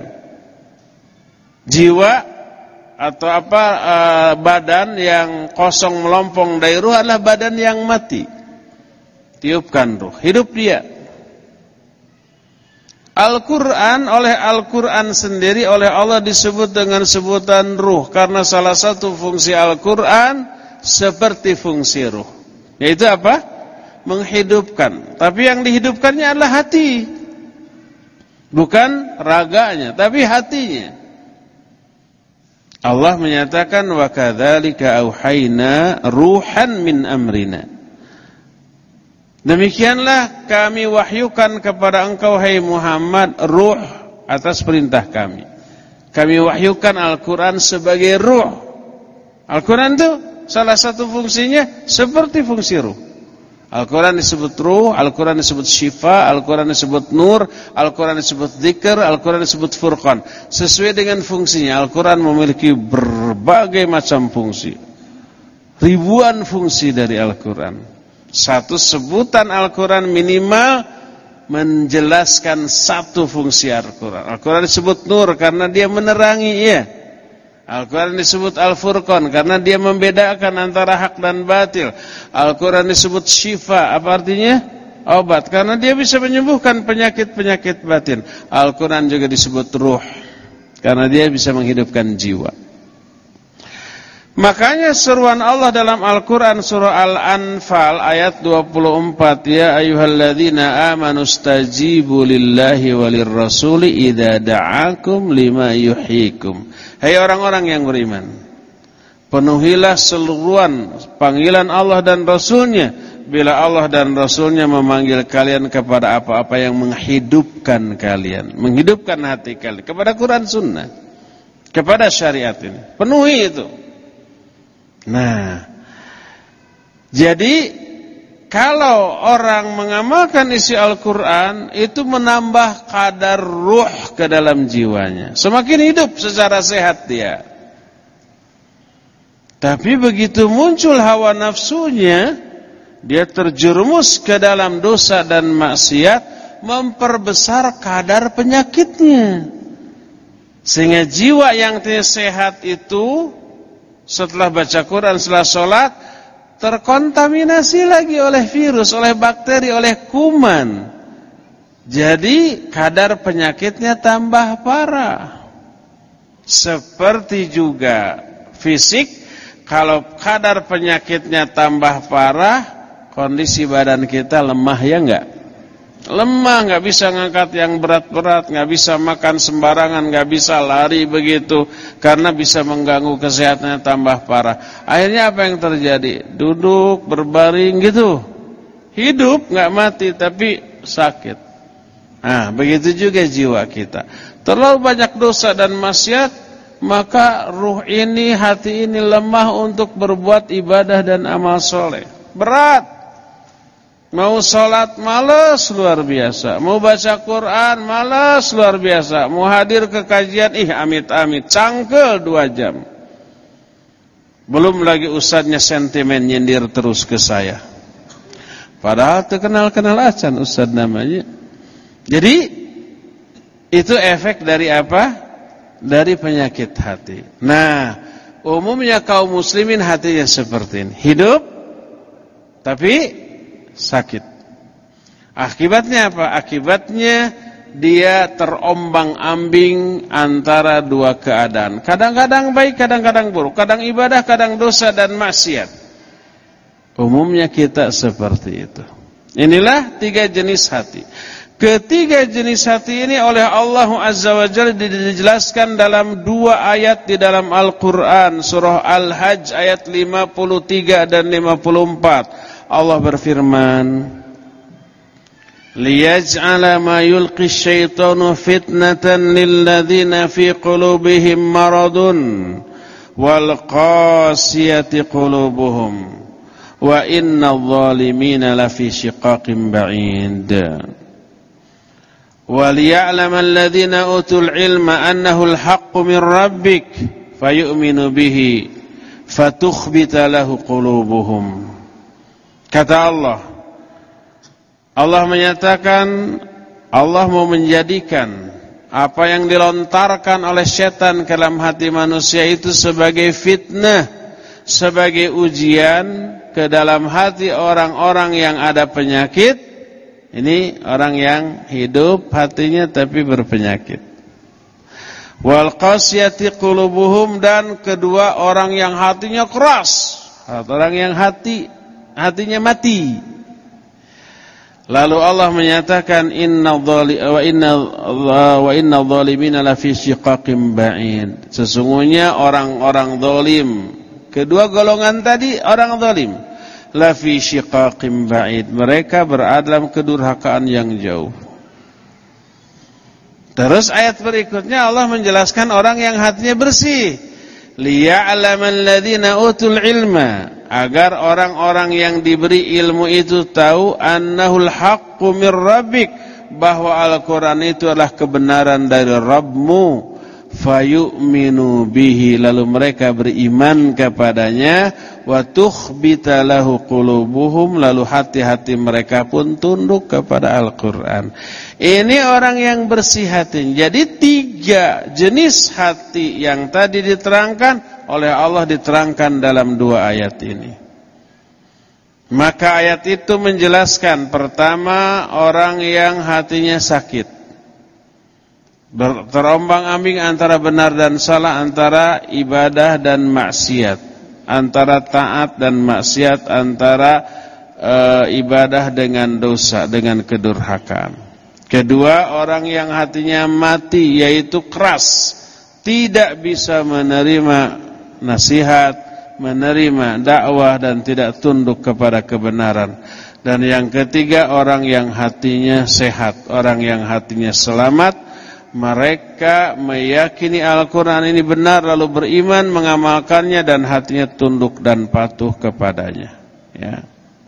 jiwa atau apa uh, badan yang kosong melompong dari ruh adalah badan yang mati. Tiupkan ruh, hidup dia. Al-Quran, oleh Al-Quran sendiri oleh Allah disebut dengan sebutan ruh, karena salah satu fungsi Al-Quran seperti fungsi ruh, yaitu apa? Menghidupkan. Tapi yang dihidupkannya adalah hati, bukan raganya, tapi hatinya. Allah menyatakan wa kadzalika auhayna ruhan min amrina. Demikianlah kami wahyukan kepada engkau hai Muhammad ruh atas perintah kami. Kami wahyukan Al-Quran sebagai ruh. Al-Quran itu salah satu fungsinya seperti fungsi ruh. Al-Quran disebut ruh, Al-Quran disebut syifa, Al-Quran disebut nur, Al-Quran disebut dzikr, Al-Quran disebut furqan. Sesuai dengan fungsinya, Al-Quran memiliki berbagai macam fungsi. Ribuan fungsi dari Al-Quran. Satu sebutan Al-Quran minimal menjelaskan satu fungsi Al-Quran. Al-Quran disebut nur karena dia menerangi, ya. Al-Quran disebut Al-Furqan karena dia membedakan antara hak dan batil. Al-Quran disebut syifa, apa artinya? Obat, karena dia bisa menyembuhkan penyakit-penyakit batin. Al-Quran juga disebut ruh karena dia bisa menghidupkan jiwa. Makanya seruan Allah dalam Al-Quran surah Al-Anfal ayat dua puluh empat, ya ayyuhalladzina amanu stajibu lillahi walirrasuli idza da'akum lima yuhyikum. Hai orang-orang yang beriman, penuhilah seruan panggilan Allah dan Rasulnya bila Allah dan Rasulnya memanggil kalian kepada apa-apa yang menghidupkan kalian, menghidupkan hati kalian kepada Quran Sunnah, kepada syariat ini. Penuhi itu. Nah, jadi kalau orang mengamalkan isi Al-Quran, itu menambah kadar ruh ke dalam jiwanya. Semakin hidup secara sehat dia. Tapi begitu muncul hawa nafsunya, dia terjerumus ke dalam dosa dan maksiat, memperbesar kadar penyakitnya. Sehingga jiwa yang tidak sehat itu setelah baca Quran, setelah sholat, terkontaminasi lagi oleh virus, oleh bakteri, oleh kuman. Jadi kadar penyakitnya tambah parah. Seperti juga fisik, kalau kadar penyakitnya tambah parah, kondisi badan kita lemah, ya enggak? Lemah, nggak bisa ngangkat yang berat-berat, nggak bisa makan sembarangan, nggak bisa lari begitu, karena bisa mengganggu kesehatannya tambah parah. Akhirnya apa yang terjadi? Duduk, berbaring gitu, hidup nggak mati tapi sakit. Nah, begitu juga jiwa kita. Terlalu banyak dosa dan maksiat, maka ruh ini, hati ini lemah untuk berbuat ibadah dan amal soleh. Berat. Mau sholat malas luar biasa, mau baca Quran malas luar biasa, mau hadir ke kajian ih amit-amit, cangkel dua jam. Belum lagi ustadznya sentimen nyindir terus ke saya, padahal terkenal-kenal acan ustadz namanya. Jadi itu efek dari apa? Dari penyakit hati. Nah, umumnya kaum muslimin hatinya seperti ini, hidup tapi sakit. Akibatnya apa? Akibatnya dia terombang-ambing antara dua keadaan. Kadang-kadang baik, kadang-kadang buruk. Kadang ibadah, kadang dosa dan maksiat. Umumnya kita seperti itu. Inilah tiga jenis hati. Ketiga jenis hati ini oleh Allah Azza wa Jalla dijelaskan dalam dua ayat di dalam Al-Quran. Surah Al-Hajj ayat lima puluh tiga dan lima puluh empat. Allah berfirman, liyaj'ala ma yulqi syaitanu fitnatan lilladzina fi qulubihim maradun wal qasiyati qulubuhum wa innadh dhalimina lafi shiqaqin ba'id wa liya'lamal ladzina utul ilma annahu al-haqqu min rabbik fayu'minu bihi fatukhbita lahu qulubuhum. Kata Allah, Allah menyatakan Allah mau menjadikan apa yang dilontarkan oleh setan ke dalam hati manusia itu sebagai fitnah, sebagai ujian ke dalam hati orang-orang yang ada penyakit. Ini orang yang hidup hatinya tapi berpenyakit. Wal qasiyati qulubuhum, dan kedua orang yang hatinya keras, orang yang hati hatinya mati. Lalu Allah menyatakan inna dhali wa inna wa inna dhalimina lafi shiqaqin ba'id. Sesungguhnya orang-orang zalim, kedua golongan tadi orang zalim, lafi shiqaqin ba'id, mereka berada dalam kedurhakaan yang jauh. Terus ayat berikutnya Allah menjelaskan orang yang hatinya bersih, liya'lamal ladzina utul ilma, agar orang-orang yang diberi ilmu itu tahu annahul haqqu mir rabbik, bahwa Al-Quran itu adalah kebenaran dari Rabbmu, fayu'minu bihi, lalu mereka beriman kepadanya, wa tukhbita lahu qulubuhum, lalu hati-hati mereka pun tunduk kepada Al-Quran. Ini orang yang bersih hati. Jadi tiga jenis hati yang tadi diterangkan oleh Allah diterangkan dalam dua ayat ini. Maka ayat itu menjelaskan, pertama, orang yang hatinya sakit, terombang-ambing antara benar dan salah, antara ibadah dan maksiat, antara taat dan maksiat, antara e, ibadah dengan dosa, dengan kedurhakaan. Kedua, orang yang hatinya mati, yaitu keras, tidak bisa menerima nasihat, menerima dakwah, dan tidak tunduk kepada kebenaran. Dan yang ketiga, orang yang hatinya sehat, orang yang hatinya selamat, mereka meyakini Al-Quran ini benar, lalu beriman, mengamalkannya, dan hatinya tunduk dan patuh kepadanya. Ya.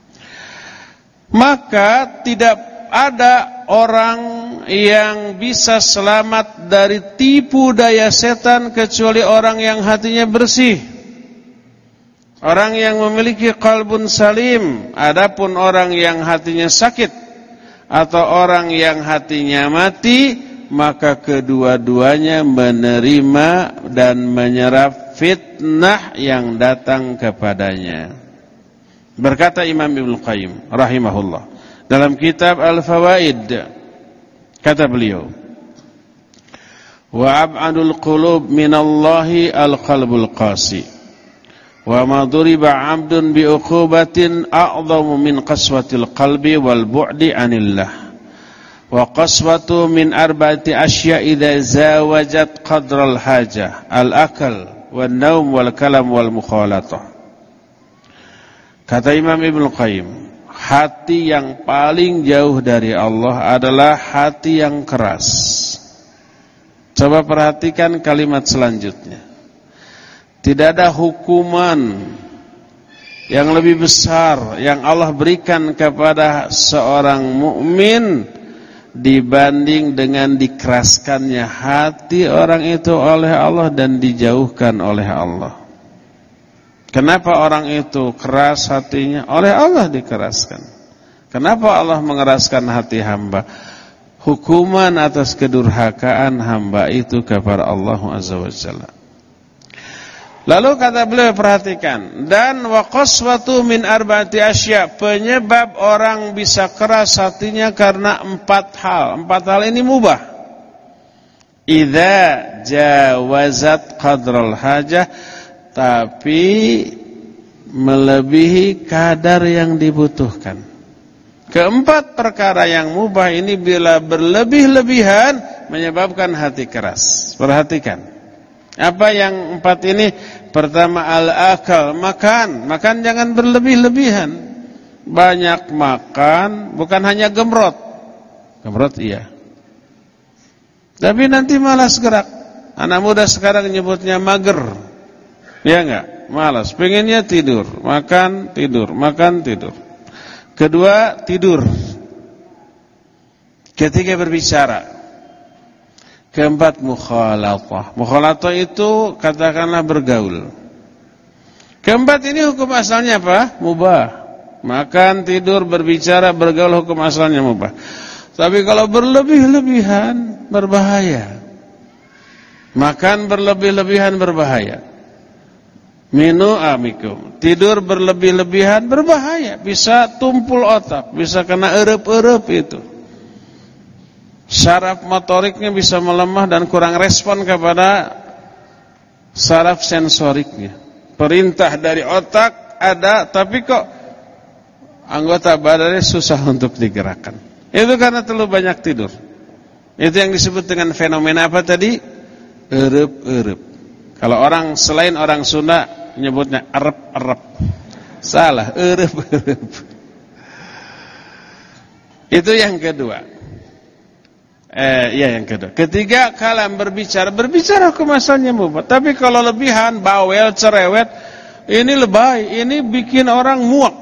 Maka tidak ada orang yang bisa selamat dari tipu daya setan kecuali orang yang hatinya bersih, orang yang memiliki qalbun salim. Adapun orang yang hatinya sakit atau orang yang hatinya mati, maka kedua-duanya menerima dan menyerap fitnah yang datang kepadanya. Berkata Imam Ibnu Qayyim rahimahullah dalam kitab Al-Fawaid, kata beliau, wa ab'adul qulub minallahi al-qalbul qasi, wa ma duriba 'abdun bi uqubatin a'dhamu min qaswatil qalbi wal bu'di 'anillah, wa qaswatu min arba'ati asya' idza zawajat qadral hajah, al-akal wan naum wal kalam wal mukhalatah. Kata Imam Ibnu Qayyim, hati yang paling jauh dari Allah adalah hati yang keras. Coba perhatikan kalimat selanjutnya. Tidak ada hukuman yang lebih besar yang Allah berikan kepada seorang mukmin dibanding dengan dikeraskannya hati orang itu oleh Allah dan dijauhkan oleh Allah. Kenapa orang itu keras hatinya? Oleh Allah dikeraskan. Kenapa Allah mengeraskan hati hamba? Hukuman atas kedurhakaan hamba itu kepada Allah Azza wa Jalla. Lalu kata beliau, perhatikan, dan wa qaswatu min arba'ati asya, penyebab orang bisa keras hatinya karena empat hal. Empat hal ini mubah. Idza jawazat qadral hajah, tapi melebihi kadar yang dibutuhkan. Keempat perkara yang mubah ini bila berlebih-lebihan menyebabkan hati keras. Perhatikan. Apa yang empat ini? Pertama, al-akal, makan. Makan jangan berlebih-lebihan. Banyak makan, bukan hanya gemrot. Gemrot iya. Tapi nanti malas gerak. Anak muda sekarang nyebutnya mager. Ya enggak? Malas, pengennya tidur, makan, tidur, makan, tidur. Kedua, tidur ketika berbicara. Keempat, mukhalatah. Mukhalatah itu katakanlah bergaul. Keempat ini hukum asalnya apa? Mubah. Makan, tidur, berbicara, bergaul hukum asalnya mubah. Tapi kalau berlebih-lebihan berbahaya. Makan berlebih-lebihan berbahaya. Minu amikum. Tidur berlebih-lebihan berbahaya. Bisa tumpul otak, bisa kena erep-erep itu. Saraf motoriknya bisa melemah dan kurang respon kepada saraf sensoriknya. Perintah dari otak ada, tapi kok anggota badannya susah untuk digerakkan. Itu karena terlalu banyak tidur. Itu yang disebut dengan fenomena apa tadi? Erep-erep. Kalau orang selain orang Sunda nyebutnya erep-erep. Salah, erep-erep. Itu yang kedua. Eh, ya yang kedua. Ketiga, kalam berbicara, berbicara hukum asalnya mubah. Tapi kalau lebihan, bawel, cerewet, ini lebay, ini bikin orang muak.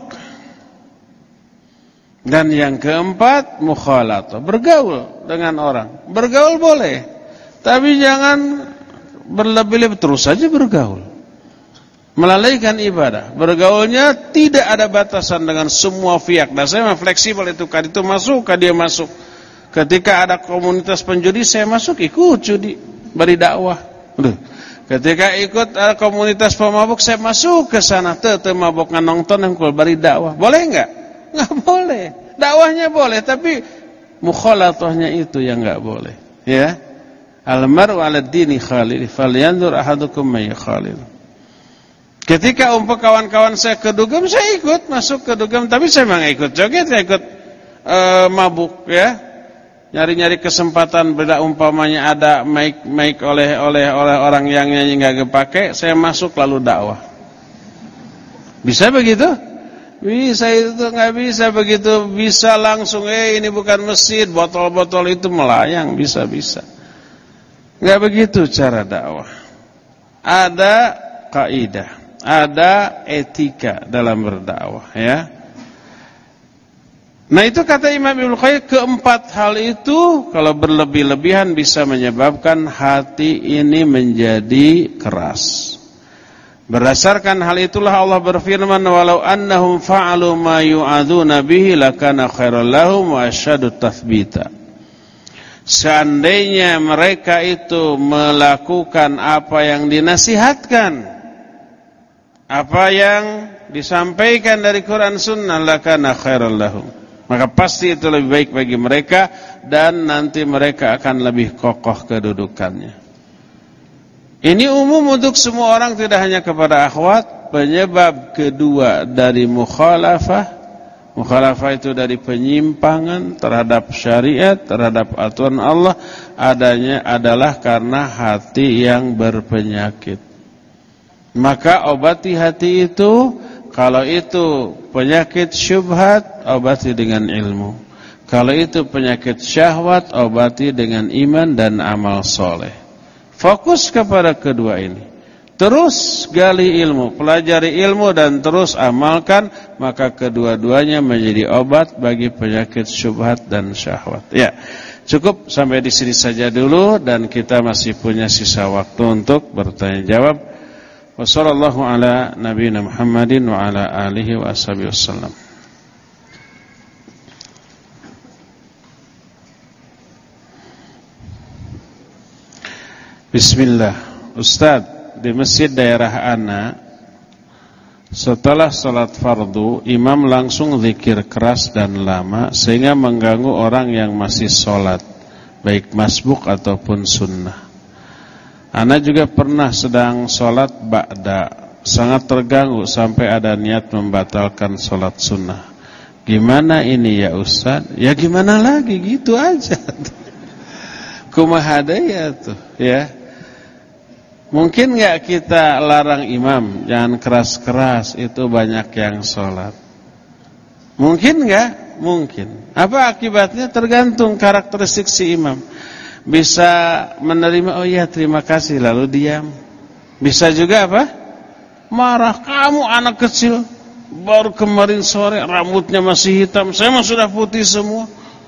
Dan yang keempat, mukhalatah, bergaul dengan orang. Bergaul boleh, tapi jangan berlebih-lebih, terus saja bergaul. Melalaikan ibadah. Bergaulnya tidak ada batasan dengan semua pihak. Dan saya memang fleksibel itu, kan itu masuk, kan dia masuk. Ketika ada komunitas penjudi, saya masuk ikut judi, beri dakwah. Ketika ikut ada komunitas pemabuk, saya masuk ke sana, teu mabok nganongton engkul beri dakwah. Boleh enggak? Enggak boleh. Dakwahnya boleh, tapi mukhalatahnya itu yang enggak boleh. Ya. Al-mar'u 'ala ad-dini khalil, falyanzur ahadukum may khalil. Ketika umpah kawan-kawan saya ke dugem, saya ikut masuk ke dugem, tapi saya memang ikut joget, saya ikut uh, mabuk ya. Nyari-nyari kesempatan, beda umpamanya ada mic-mic oleh oleh oleh orang yang nyanyi enggak kepake, saya masuk lalu dakwah. Bisa begitu? Bisa, itu enggak bisa begitu. Bisa langsung, eh ini bukan masjid, botol-botol itu melayang, bisa-bisa. Enggak begitu cara dakwah. Ada kaidah, ada etika dalam berdakwah ya. Nah itu kata Imam Ibnu Qayyim, keempat hal itu kalau berlebih-lebihan bisa menyebabkan hati ini menjadi keras. Berdasarkan hal itulah Allah berfirman, walau annahum fa'alu ma yu'adzuna bihi lakana khairal lahum wa asyaddu tathbita. Seandainya mereka itu melakukan apa yang dinasihatkan, apa yang disampaikan dari Quran Sunnah, lakana khairal lahum, maka pasti itu lebih baik bagi mereka dan nanti mereka akan lebih kokoh kedudukannya. Ini umum untuk semua orang, tidak hanya kepada akhwat. Penyebab kedua dari mukhalafah, mukhalafah itu dari penyimpangan terhadap syariat, terhadap aturan Allah, adanya adalah karena hati yang berpenyakit. Maka obati hati itu. Kalau itu penyakit syubhat, obati dengan ilmu. Kalau itu penyakit syahwat, obati dengan iman dan amal soleh. Fokus kepada kedua ini. Terus gali ilmu, pelajari ilmu dan terus amalkan, maka kedua-duanya menjadi obat bagi penyakit syubhat dan syahwat. Ya, cukup sampai di sini saja dulu dan kita masih punya sisa waktu untuk bertanya jawab. Wassallallahu ala nabiyina Muhammadin wa ala alihi wa ashabihi wasallam. Bismillah. Ustaz, di masjid daerah ana setelah salat fardu, imam langsung zikir keras dan lama sehingga mengganggu orang yang masih salat, baik masbuk ataupun sunnah. Ana juga pernah sedang sholat ba'da, sangat terganggu sampai ada niat membatalkan sholat sunnah. Gimana ini ya Ustaz? Ya gimana lagi, gitu aja. Kumaha ya tuh ya. Mungkin gak kita larang imam jangan keras-keras, itu banyak yang sholat. Mungkin gak? Mungkin. Apa akibatnya? Tergantung karakteristik si imam. Bisa menerima, oh iya terima kasih, lalu diam. Bisa juga apa? Marah, kamu anak kecil, baru kemarin sore rambutnya masih hitam, saya mah sudah putih semua.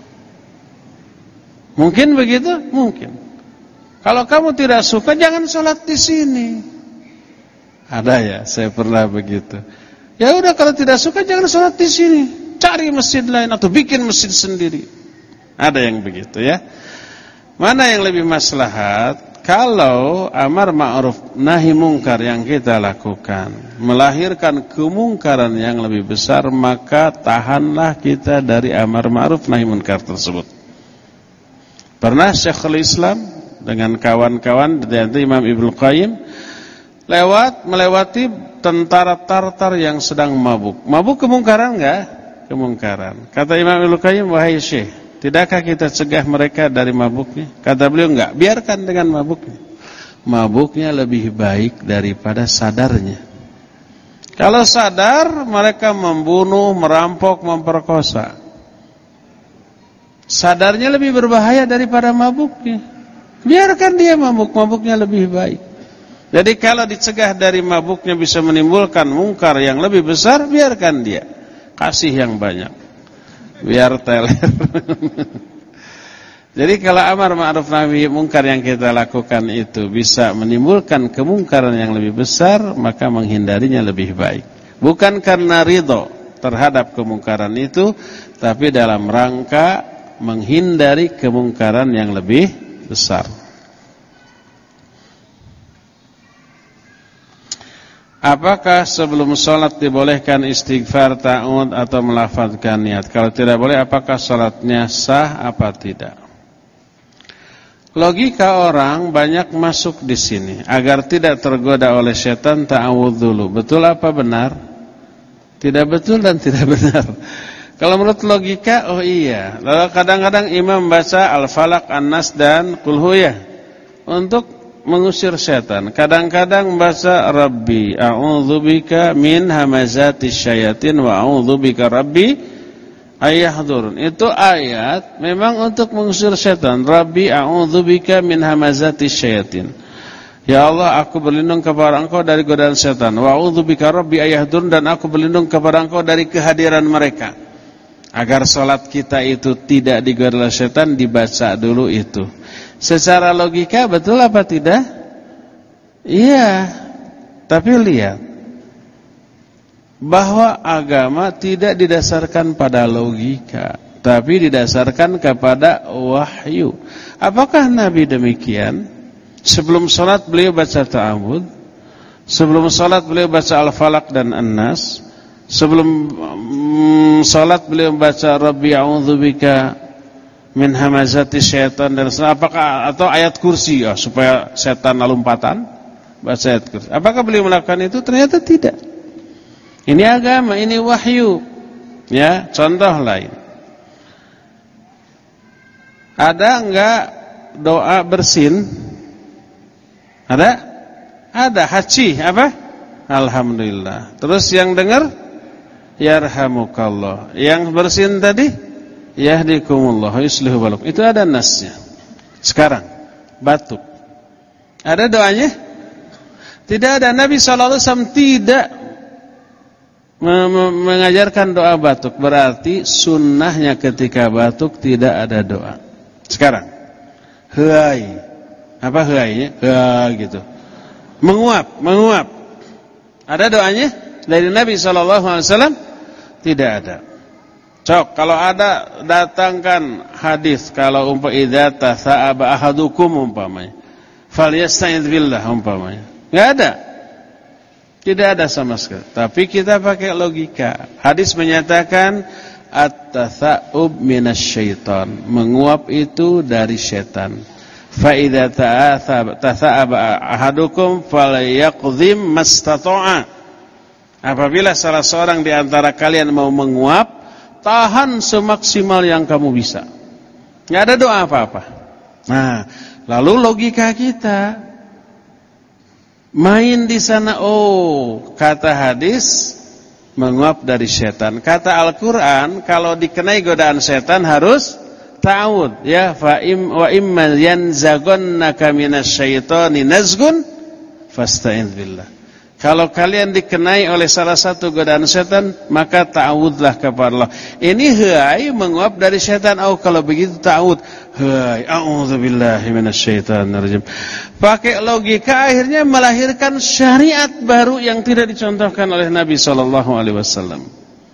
Mungkin begitu? Mungkin. Kalau kamu tidak suka, jangan sholat di sini. Ada ya, saya pernah begitu. Ya udah, kalau tidak suka jangan sholat di sini, cari masjid lain atau bikin masjid sendiri. Ada yang begitu ya. Mana yang lebih maslahat? Kalau amar ma'ruf nahi mungkar yang kita lakukan melahirkan kemungkaran yang lebih besar, maka tahanlah kita dari amar ma'ruf nahi munkar tersebut. Pernah Syekhul Islam dengan kawan-kawan dari Imam Ibnu Qayyim lewat melewati tentara Tartar yang sedang mabuk. Mabuk kemungkaran enggak? Kemungkaran. Kata Imam Ibnu Qayyim, wahai Syekh, tidakkah kita cegah mereka dari mabuknya? Kata beliau, enggak, biarkan dengan mabuknya. Mabuknya lebih baik daripada sadarnya. Kalau sadar, mereka membunuh, merampok, memperkosa. Sadarnya lebih berbahaya daripada mabuknya. Biarkan dia mabuk, mabuknya lebih baik. Jadi kalau dicegah dari mabuknya bisa menimbulkan mungkar yang lebih besar, biarkan dia. Kasih yang banyak. Biar teler. Jadi kalau amar ma'ruf nahi mungkar yang kita lakukan itu bisa menimbulkan kemungkaran yang lebih besar, maka menghindarinya lebih baik. Bukan karena ridho terhadap kemungkaran itu, tapi dalam rangka menghindari kemungkaran yang lebih besar. Apakah sebelum sholat dibolehkan istighfar, ta'awudz atau melafazkan niat? Kalau tidak boleh, apakah sholatnya sah apa tidak? Logika orang banyak masuk di sini. Agar tidak tergoda oleh setan, ta'awudz dulu. Betul apa benar? Tidak betul dan tidak benar. Kalau menurut logika, oh iya. Lalu kadang-kadang imam baca Al-Falaq, An-Nas dan Qul Huya untuk mengusir setan. Kadang-kadang baca Rabbi a'udzubika min hamazatis syayatin wa a'udzubika Rabbi ayahdurun. Itu ayat memang untuk mengusir setan. Rabbi a'udzubika min hamazatis syayatin. Ya Allah, aku berlindung kepada Engkau dari godaan setan. Wa a'udzubika Rabbi ayahdurun, dan aku berlindung kepada Engkau dari kehadiran mereka. Agar salat kita itu tidak digoda oleh setan, dibaca dulu itu. Secara logika betul apa tidak? Iya. Tapi lihat, bahwa agama tidak didasarkan pada logika, tapi didasarkan kepada wahyu. Apakah Nabi demikian? Sebelum salat beliau baca ta'awudz, sebelum salat beliau baca Al-Falaq dan An-Nas, sebelum um, salat beliau baca Rabbi a'udzubika min hamazati syaitan dan apakah atau ayat kursi ya, supaya setan lompatan, baca ayat kursi. Apakah beliau melakukan itu? Ternyata tidak. Ini agama, ini wahyu. Ya, contoh lain. Ada enggak doa bersin? Ada? Ada. Haji apa? Alhamdulillah. Terus yang dengar yarhamukallah. Yang bersin tadi yahdikumullah yuslihu balakum. Itu ada nasnya. Sekarang batuk. Ada doanya? Tidak ada. Nabi sallallahu alaihi wasallam tidak mengajarkan doa batuk. Berarti sunnahnya ketika batuk tidak ada doa. Sekarang hai. Apa hainya? Ha gitu. Menguap, menguap. Ada doanya dari Nabi sallallahu alaihi wasallam? Tidak ada. Cok, kalau ada datangkan hadis kalau umpama idza tasa'aba ahadukum umpamanya. Falyasta'idz billah umpamanya. Enggak ada. Tidak ada sama sekali. Tapi kita pakai logika. Hadis menyatakan at-tasa'ub minasyaiton. Menguap itu dari setan. Fa idza tasa'aba ahadukum falyaqdhim mastata'a. Apabila salah seorang di antara kalian mau menguap, tahan semaksimal yang kamu bisa. Enggak ada doa apa-apa. Nah, lalu logika kita main di sana. Oh, kata hadis menguap dari setan. Kata Al-Qur'an, kalau dikenai godaan setan harus ta'awudz, ya, fa im wa imma yanzaghannaka minasyaitani nazghun fasta'idz billah. Kalau kalian dikenai oleh salah satu godaan setan, maka ta'awudlah kepada Allah. Ini hai menguap dari setan. Oh, kalau begitu ta'awud. Hai, a'udzubillahi minasyaitonir rajim. Pakai logika akhirnya melahirkan syariat baru yang tidak dicontohkan oleh Nabi sallallahu alaihi wasallam.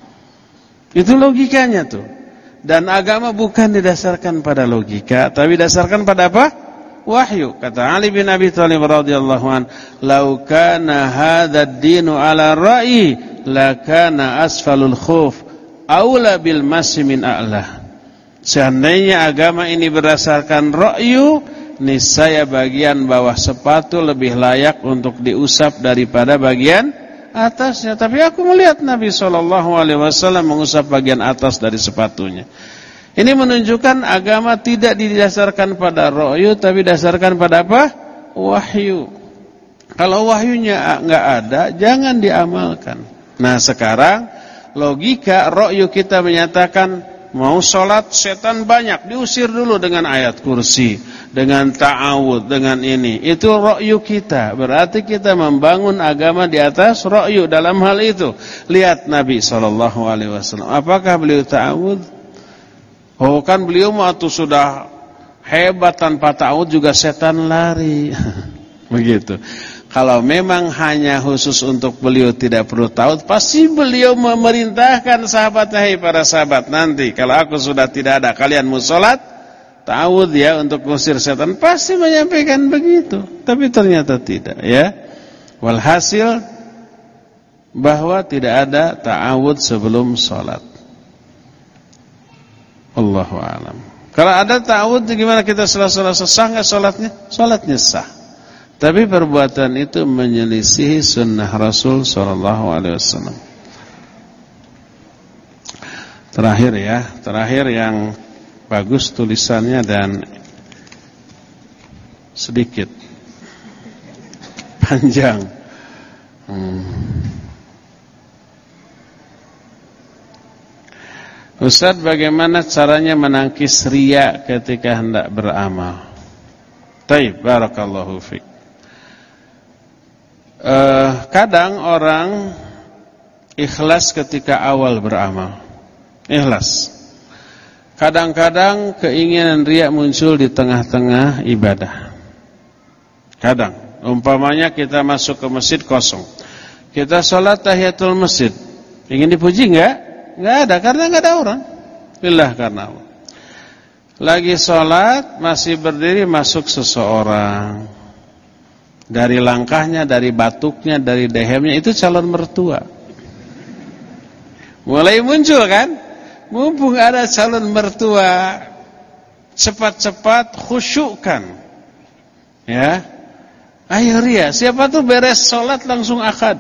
Itu logikanya tuh. Dan agama bukan didasarkan pada logika, tapi didasarkan pada apa? Wahyu. Kata Ali bin Abi Thalib radhiyallahu an, "Lau kana hadzal dinu ala ra'yi, la kana asfalul khuf aula bil masi min a'la." Seandainya agama ini berdasarkan ra'yu, niscaya bagian bawah sepatu lebih layak untuk diusap daripada bagian atasnya. Tapi aku melihat Nabi sallallahu alaihi wasallam mengusap bagian atas dari sepatunya. Ini menunjukkan agama tidak didasarkan pada ra'yu, tapi didasarkan pada apa? Wahyu. Kalau wahyunya enggak ada, jangan diamalkan. Nah, sekarang logika ra'yu kita menyatakan mau sholat setan banyak, diusir dulu dengan ayat kursi, dengan ta'awudz, dengan ini. Itu ra'yu kita. Berarti kita membangun agama di atas ra'yu dalam hal itu. Lihat Nabi sallallahu alaihi wasallam. Apakah beliau ta'awudz? Oh, kan beliau mah tuh sudah hebat, tanpa ta'awudz juga setan lari. Begitu. Kalau memang hanya khusus untuk beliau tidak perlu ta'awudz, pasti beliau memerintahkan sahabatnya, "Hai para sahabat, nanti kalau aku sudah tidak ada, kalian mau salat, ta'awudz ya untuk mengusir setan." Pasti menyampaikan begitu. Tapi ternyata tidak, ya. Walhasil bahwa tidak ada ta'awudz sebelum salat. Allahu a'lam. Kalau ada ta'awudz, gimana kita salat-salat sah enggak salatnya? Salatnya sah. Tapi perbuatan itu menyelisihi sunnah Rasul sallallahu alaihi wasallam. Terakhir ya, terakhir yang bagus tulisannya dan sedikit panjang. Hmm. Ustaz, bagaimana caranya menangkis riya ketika hendak beramal? Taib, barakallahu fiik. Uh, kadang orang ikhlas ketika awal beramal. Ikhlas. Kadang-kadang keinginan riya muncul di tengah-tengah ibadah. Kadang, umpamanya kita masuk ke masjid kosong. Kita sholat tahiyatul masjid. Ingin dipuji enggak? Enggak ada, karena enggak ada orang. Lillah karena Allah. Lagi sholat, masih berdiri, masuk seseorang. Dari langkahnya, dari batuknya, dari dehemnya, itu calon mertua. Mulai muncul kan? Mumpung ada calon mertua, cepat-cepat khusyukkan. Ya. Ayo ria, siapa tuh beres sholat langsung akad.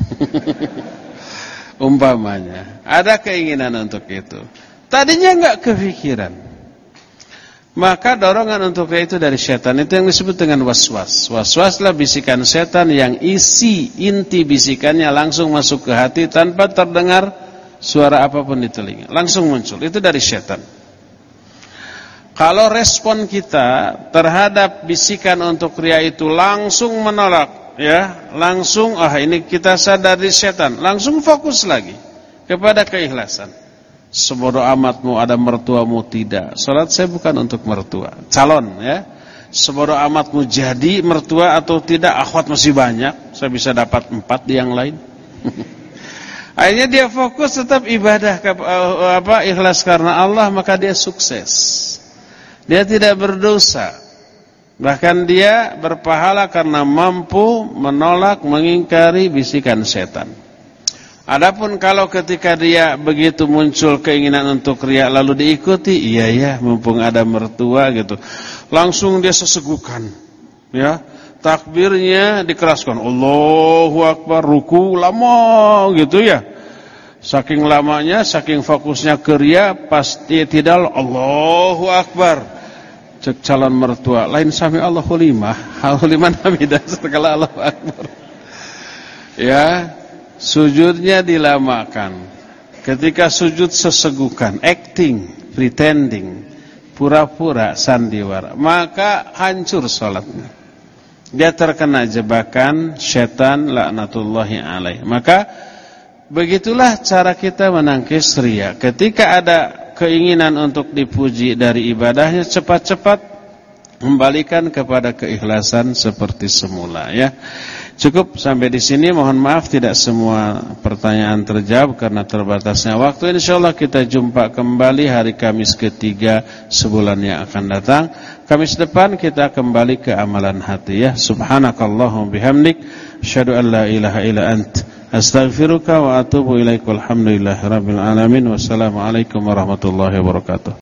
Umpamanya, ada keinginan untuk itu. Tadinya enggak kepikiran. Maka dorongan untuk itu dari setan, itu yang disebut dengan waswas. Waswaslah bisikan setan yang isi inti bisikannya langsung masuk ke hati tanpa terdengar suara apapun di telinga. Langsung muncul, itu dari setan. Kalau respon kita terhadap bisikan untuk ria itu langsung menolak, ya, langsung ah ini kita sadar di setan, langsung fokus lagi kepada keikhlasan. Sebodoh amatmu ada mertuamu tidak. Salat saya bukan untuk mertua, calon ya. Sebodoh amatmu jadi mertua atau tidak, akhwat masih banyak, saya bisa dapat empat di yang lain. Akhirnya dia fokus tetap ibadah apa ikhlas karena Allah, maka dia sukses. Dia tidak berdosa. Bahkan dia berpahala karena mampu menolak, mengingkari bisikan setan. Adapun kalau ketika dia begitu muncul keinginan untuk riya lalu diikuti, iya ya, mumpung ada mertua gitu. Langsung dia sesegukan. Ya, takbirnya dikeraskan. Allahu Akbar, ruku lama gitu ya. Saking lamanya, saking fokusnya ke riya, pasti tidak Allahu Akbar. Cek calon mertua, lain sami Allahu limah, Allahu liman hamidah setelah Allahu Akbar. Ya, sujudnya dilamakan. Ketika sujud sesegukan, acting, pretending, pura-pura sandiwara, maka hancur salatnya. Dia terkena jebakan setan laknatullahi alaih. Maka begitulah cara kita menangkis riya. Ketika ada keinginan untuk dipuji dari ibadahnya, cepat-cepat kembalikan kepada keikhlasan seperti semula, ya. Cukup sampai di sini. Mohon maaf tidak semua pertanyaan terjawab karena terbatasnya waktu. Insyaallah kita jumpa kembali hari Kamis ketiga sebulan yang akan datang. Kamis depan kita kembali ke amalan hati, ya. Subhanakallahumma bihamdik asyhadu an la ilaha illa ant astaghfiruka wa atubu ilaik. Walhamdulillahirabbil alamin. Wassalamualaikum warahmatullahi wabarakatuh.